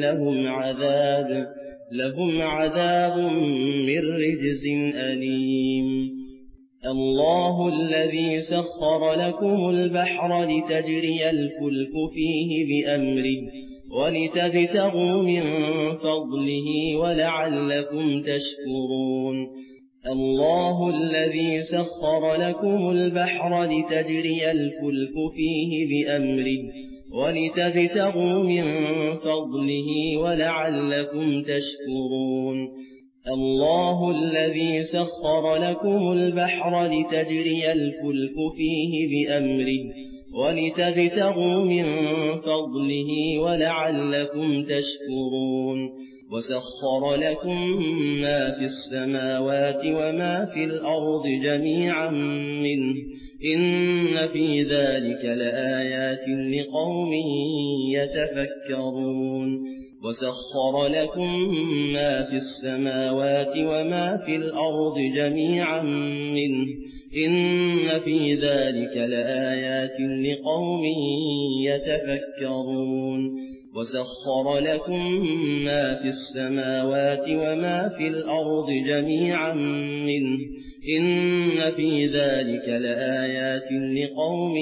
لهم عذاب من رجز أليم الله الذي سخر لكم البحر لتجري الفلك فيه بأمره ولتبتغوا من فضله ولعلكم تشكرون الله الذي سخر لكم البحر لتجري الفلك فيه بأمره ولتبتغوا من فضله ولعلكم تشكرون الله الذي سخر لكم البحر لتجري الفلك فيه بأمره ولتبتغوا من فضله ولعلكم تشكرون وسخر لكم ما في السماوات وما في الأرض جميعا منه إن في ذلك لآيات لقوم يتفكرون وسخر لكم ما في السماوات وما في الأرض جميعا منه إن في ذلك لآيات لقوم يتفكرون وسخر لكم ما في السماوات وما في الأرض جميعا منه إن في ذلك لآيات لقوم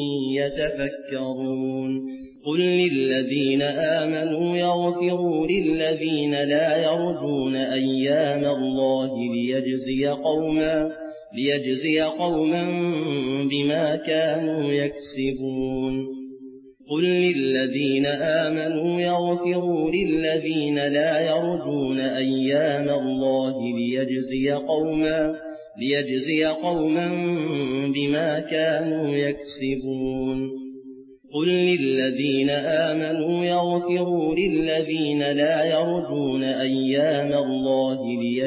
يتفكرون قل للذين آمنوا يغفروا للذين لا يرجون أيام الله ليجزي قوما بما كانوا يكسبون قل للذين آمنوا يغفروا للذين لا يرجون أيام الله ليجزي قوما بما كانوا يكسبون قل للذين آمنوا يغفروا للذين لا يرجون أيام الله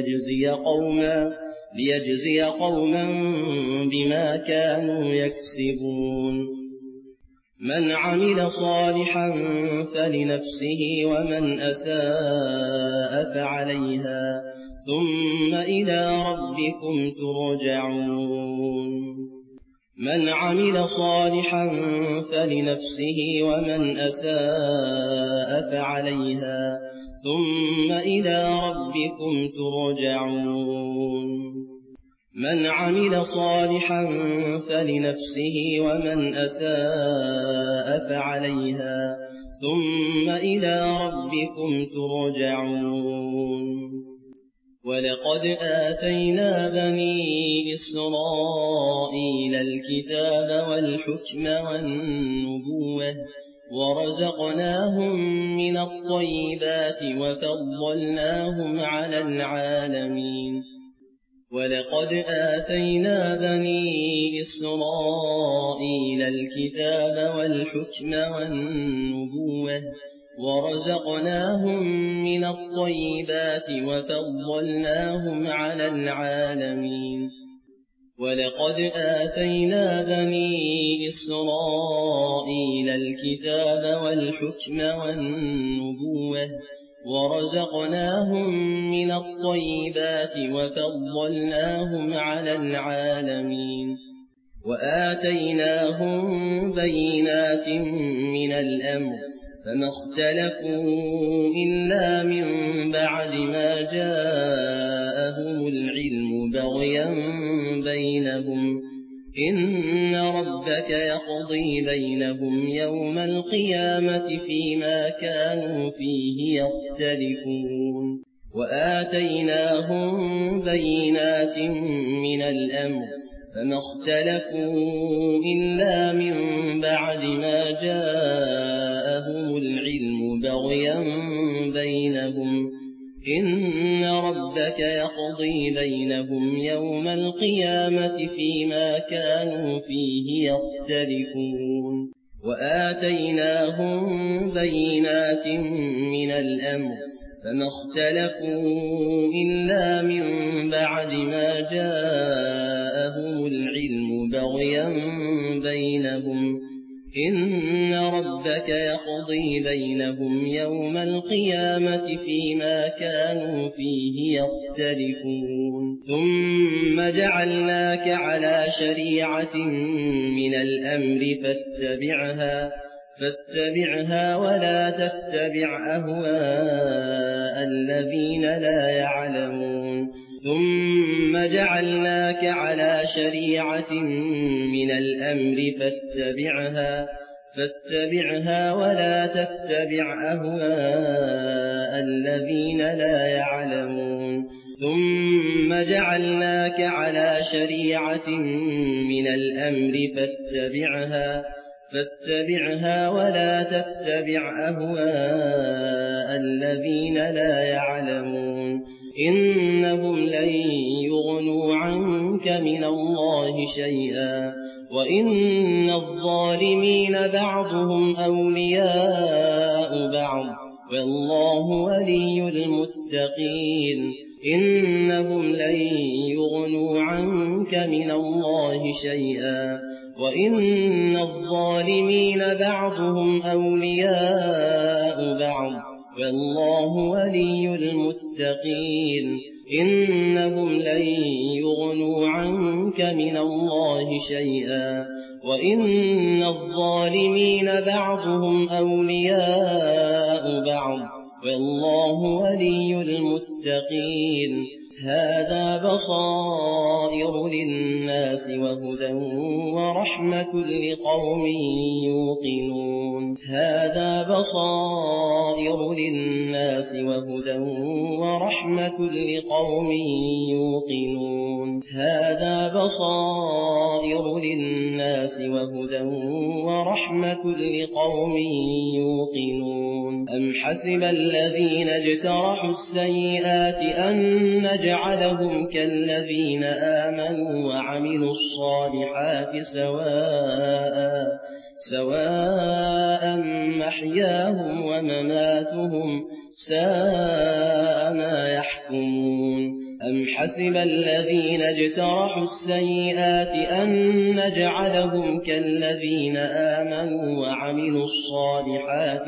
ليجزي قوما بما كانوا يكسبون من عمل صالحا فلنفسه ومن أساء فعليها ثم إلى ربكم ترجعون من عمل صالحا فلنفسه ومن أساء فعليها ثم إلى ربكم ترجعون من عمل صالحا فلنفسه ومن أساء فعليها ثم إلى ربكم ترجعون ولقد آتينا بني إسرائيل الكتاب والحكم والنبوة ورزقناهم من الطيبات وفضلناهم على العالمين ولقد آتينا بني إسرائيل الكتاب والحكم والنبوة ورزقناهم من الطيبات وفضلناهم على العالمين ولقد آتينا بني إسرائيل الكتاب والحكم والنبوة ورزقناهم من الطيبات وفضلناهم على العالمين وآتيناهم بينات من الأمر فما اختلفوا إلا من بعد ما جاءهم بينهم إن ربك يقضي بينهم يوم القيامة فيما كانوا فيه يختلفون وآتيناهم بينات من الأمر فما اختلفوا إلا من بعد ما جاءهم العلم بغيا بينهم إن ربك يقضي بينهم يوم القيامة فيما كانوا فيه يختلفون وآتيناهم بينات من الأمر فما اختلفوا إلا من بعد ما جاءهم العلم بغيا بينهم إن ربك يقضي بينهم يوم القيامة فيما كانوا فيه يختلفون ثم جعلناك على شريعة من الأمر فاتبعها ولا تتبع أهواء الذين لا يعلمون ثم جعلناك على شريعة من الأمر فاتبعها ولا تتبع أهواء الذين لا يعلمون ثم جعلناك على شريعة من الأمر فاتبعها ولا تتبع أهواء الذين لا يعلمون إنهم لن يغنوا عنك من الله شيئا وإن الظالمين بعضهم أولياء بعض والله ولي المتقين إنهم لن يغنوا عنك من الله شيئا وإن الظالمين بعضهم أولياء بعض والله ولي المتقين إنهم لن يغنوا عنك من الله شيئا وإن الظالمين بعضهم أولياء بعض والله ولي المتقين هذا بصائر للناس وهدى ورحمة لقوم يوقنون هذا بصائر للناس وهدى ورحمة لقوم يوقنون هذا بصائر للناس وهدى ورحمة لقوم يوقنون أم حسب الذين اجترحوا السيئات أن نجعلهم كالذين آمنوا وعملوا الصالحات سواء محياهم ومماتهم ساء ما يحكمون أم حسب الذين اجترحوا السيئات أن نجعلهم كالذين آمنوا وعملوا الصالحات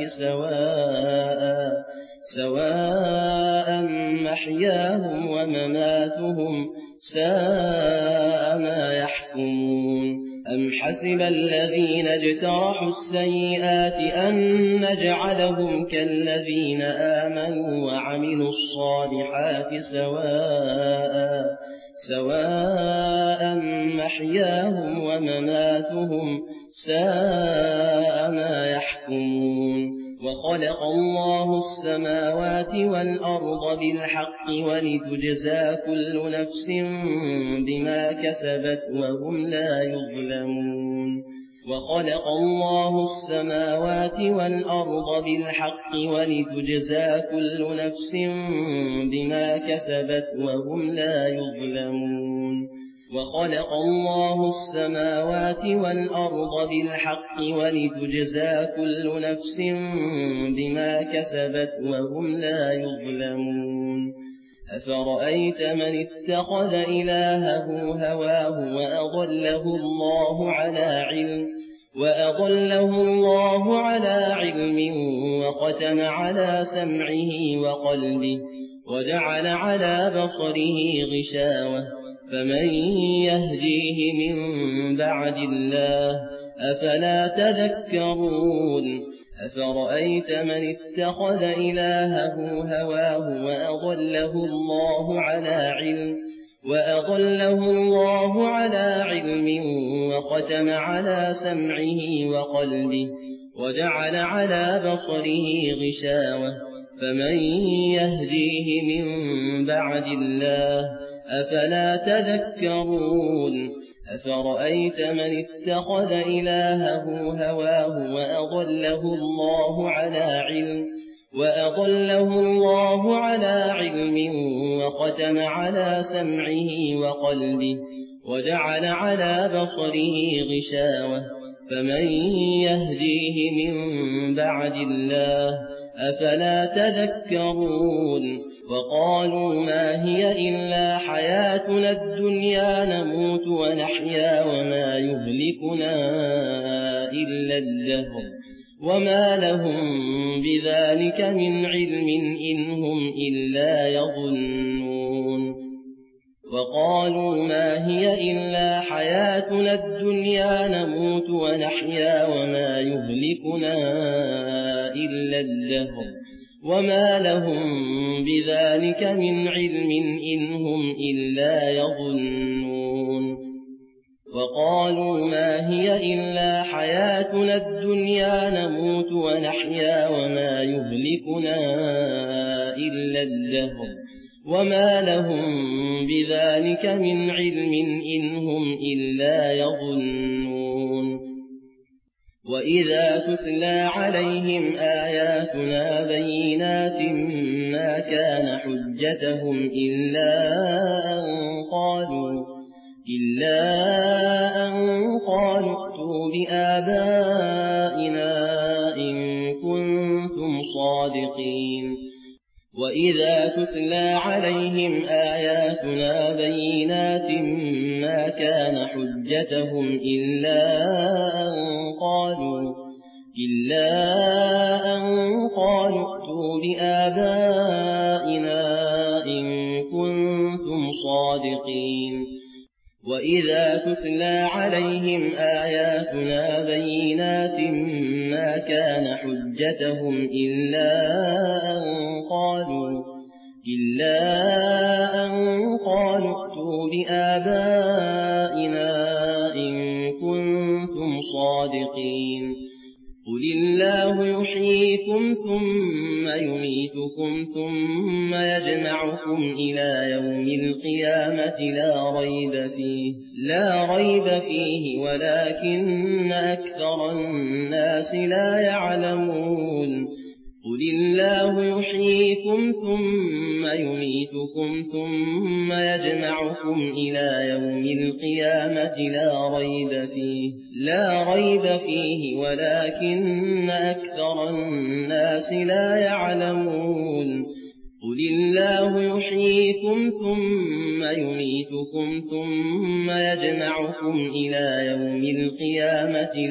سواء محياهم ومماتهم ساء ما يحكمون أم حسب الذين اجترحوا السيئات أن نجعلهم كالذين آمنوا وعملوا الصالحات سواء محياهم ومماتهم ساء ما يحكمون وخلق الله السماوات والأرض بالحق ولتجزى كل نفس بما كسبت وهم لا يظلمون وخلق الله السماوات والأرض بالحق ولتجزى كل نفس بما كسبت وهم لا يظلمون وخلق الله السماوات والأرض بالحق ولتجزى كل نفس بما كسبت وهم لا يظلمون أفرأيت من اتخذ إلهه هواه وأضله الله على علم وختم على سمعه وقلبه وجعل على بصره غشاوة فمن يهديه من بعد الله أفلا تذكرون أفرأيت من اتخذ إلهه هواه وأضله الله على علم وأضله الله على علم وختم على سمعه وقلبه وجعل على بصره غشاوة فمن يهديه من بعد الله أفلا تذكرون أفرأيت من اتخذ إلهه هواه وأضله الله على علم وختم على سمعه وقلبه وجعل على بصره غشاوة فمن يهديه من بعد الله أفلا تذكرون وقالوا ما هي إلا حياتنا الدنيا نموت ونحيا وما يهلكنا إلا الدهر وما لهم بذلك من علم إن هم إلا يظنون وقالوا ما هي إلا حياتنا الدنيا نموت ونحيا وما يهلكنا إلا الدهر وما لهم بذلك من علم إن هم إلا يظنون وقالوا ما هي إلا حياتنا الدنيا نموت ونحيا وما يهلكنا إلا الدهر وما لهم بذلك من علم إن هم إلا يظنون وإذا تتلى عليهم آياتنا بينات ما كان حجتهم إلا أن قالوا ائتوا بآبائنا إن كنتم صادقين وإذا تتلى عليهم آياتنا بينات ما كان حجتهم إلا أن قالوا ائتوا بآبائنا إن كنتم صادقين وإذا تتلى عليهم آياتنا بينات ما كان حجتهم إلا أن قالوا ائتوا بآبائنا إن كنتم صادقين قل الله يحييكم ثم يميتكم ثم يجمعكم إلى يوم القيامة لا ريب فيه ولكن أكثر الناس لا يعلمون قل الله يحييكم ثم يميتكم ثم يجمعكم إلى يوم القيامة لا ريب فيه ولكن أكثر الناس لا يعلمون قل الله يحييكم ثم يميتكم ثم يجمعكم إلى يوم القيامة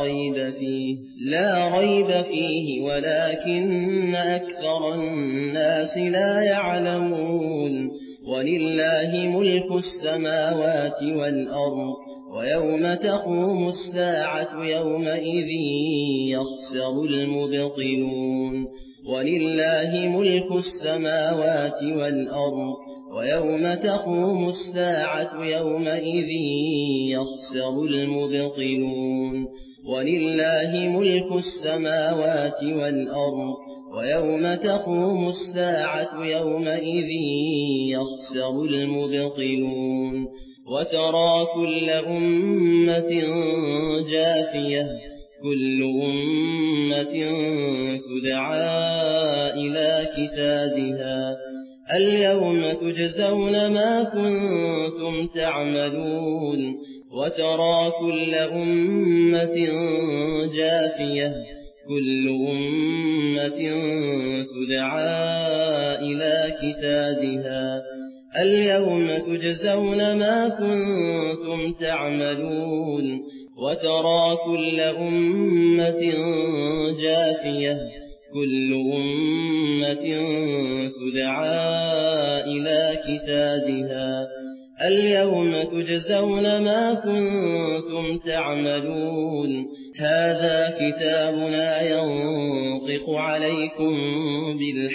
لا ريب فيه ولكن أكثر الناس لا يعلمون ولله ملك السماوات والأرض ويوم تقوم الساعة يومئذ يخسر المبطلون ولله ملك السماوات والأرض ويوم تقوم الساعة يومئذ يخسر المبطلون ولله ملك السماوات والأرض ويوم تقوم الساعة يومئذ يخسر المبطلون وترى كل أمة جاثية كل أمة تدعى إلى كتابها اليوم تجزون ما كنتم تعملون وترى كل أمة جاثية كل أمة تدعى إلى كتابها اليوم تجزون ما كنتم تعملون وترى كل أمة جاثية كل أمة تدعى إلى كتابها اليوم تجزون ما كنتم تعملون هذا كتابنا ينطق عليكم بالحق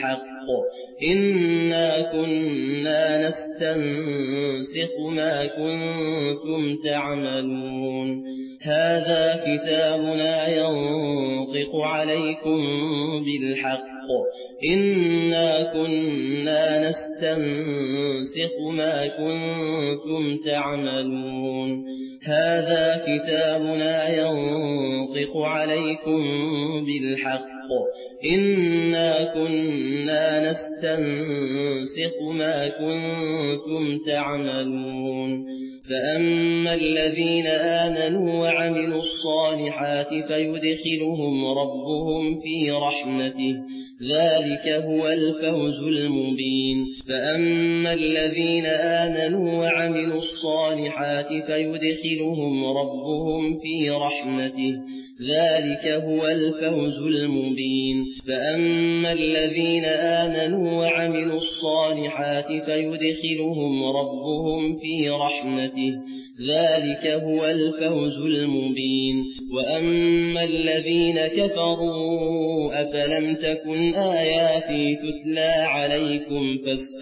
إنا كنا نستنسخ ما كنتم تعملون هذا كتابنا ينطق عليكم بالحق إنا كنا نستنسخ ما كنتم تعملون هذا كتابنا ينطق عليكم بالحق إنا كنا نستنسخ ما كنتم تعملون فأما الذين آمنوا وعملوا الصالحات فيدخلهم ربهم في رحمته ذلك هو الفوز المبين فأما الذين آمنوا وعملوا الصالحات فيدخلهم ربهم في رحمته ذلك هو الفوز المبين فأما الذين آمنوا وعملوا الصالحات فيدخلهم ربهم في رحمته ذلك هو الفوز المبين وأما الذين كفروا أفلم تكن آياتي تتلى عليكم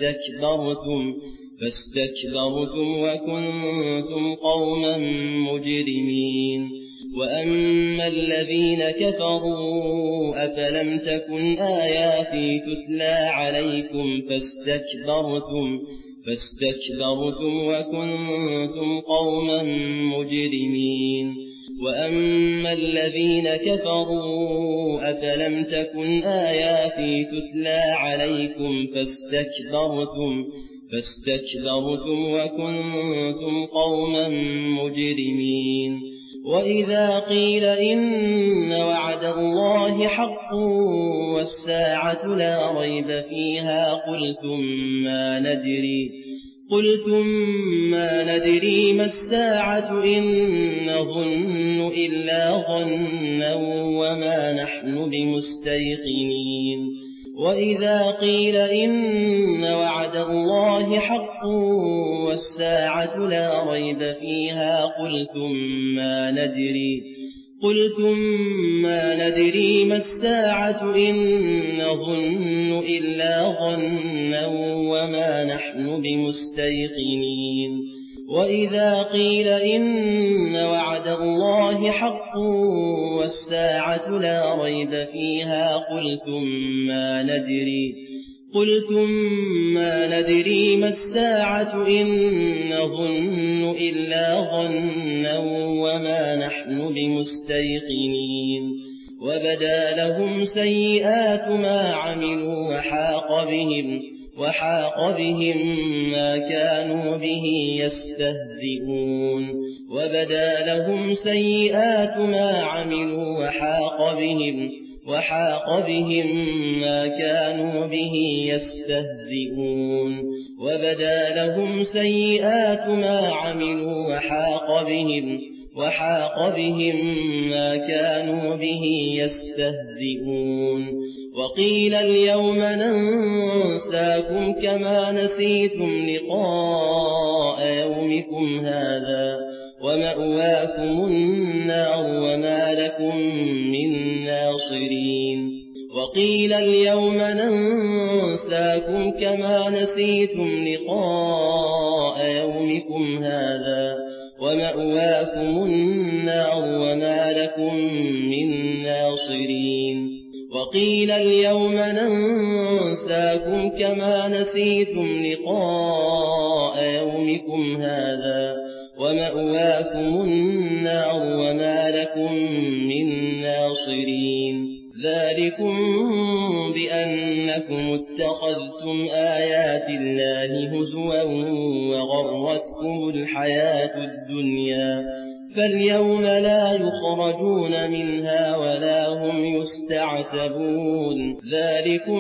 فاستكبرتم وكنتم قوما مجرمين وأما الذين كفروا أفلم تكن آياتي تتلى عليكم فاستكبرتم وكنتم قوما مجرمين وأما الذين كفروا أفلم تكن آياتي تتلى عليكم فاستكبرتم وكنتم قوما مجرمين وإذا قيل إن وعد الله حق والساعة لا ريب فيها قلتم ما ندري ما الساعة إن نظن إلا ظنا وما نحن بمستيقنين وإذا قيل إن وعد الله حق والساعة لا ريب فيها قلتم ما ندري ما الساعة إن نظن إلا ظنا وما نحن بمستيقنين وإذا قيل إن وعد الله حق والساعة لا ريب فيها قلتم ما ندري ما الساعة إن نظن إلا ظنا وما نحن بمستيقنين وبدا لهم سيئات ما عملوا وحاق بهم ما كانوا به يستهزئون وبدا لهم سيئات ما عملوا وحاق بهم ما كانوا به يستهزئون وبدا لهم سيئات ما عملوا وحاق بهم ما كانوا به يستهزئون وقيل اليوم ننساكم كما نسيتم لقاء يومكم هذا ومأواكم النار وما لكم من ناصرين وقيل اليوم ننساكم كما نسيتم لقاء يومكم هذا ومأواكم النار وما لكم من ناصرين وقيل اليوم ننساكم كما نسيتم لقاء يومكم هذا ومأواكم النار وما لكم من ناصرين ذلكم بأنكم اتخذتم آيات الله هزوا وغرتكم الحياة الدنيا فاليوم لا يخرجون منها ولا هم يستعتبون ذلكم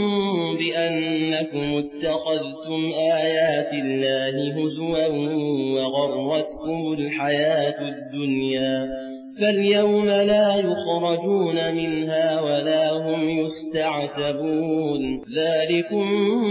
بأنكم اتخذتم آيات الله هزوا وغرتكم الحياة الدنيا فاليوم لا يخرجون منها ولا هم يستعتبون ذلكم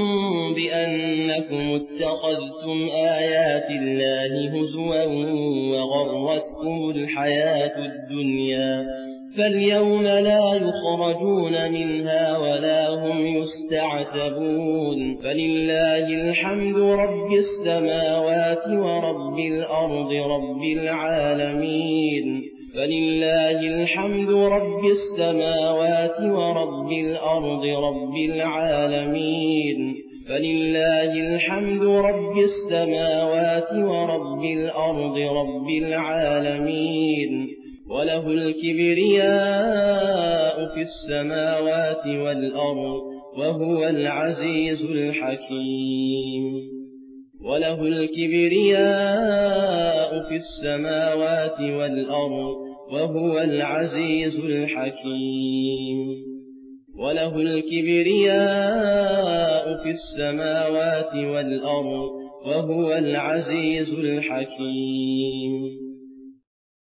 بأنكم اتخذتم آيات الله هزوا وغرتكم الحياة الدنيا فاليوم لا يخرجون منها ولا هم يستعتبون فلله الحمد رب السماوات ورب الأرض رب العالمين فلله الحمد رب السماوات ورب الأرض رب العالمين فلله الحمد رب السماوات ورب الأرض رب العالمين وله الكبرياء في السماوات والأرض وهو العزيز الحكيم وله الكبرياء في السماوات والأرض وهو العزيز الحكيم وله الكبرياء في السماوات والأرض وهو العزيز الحكيم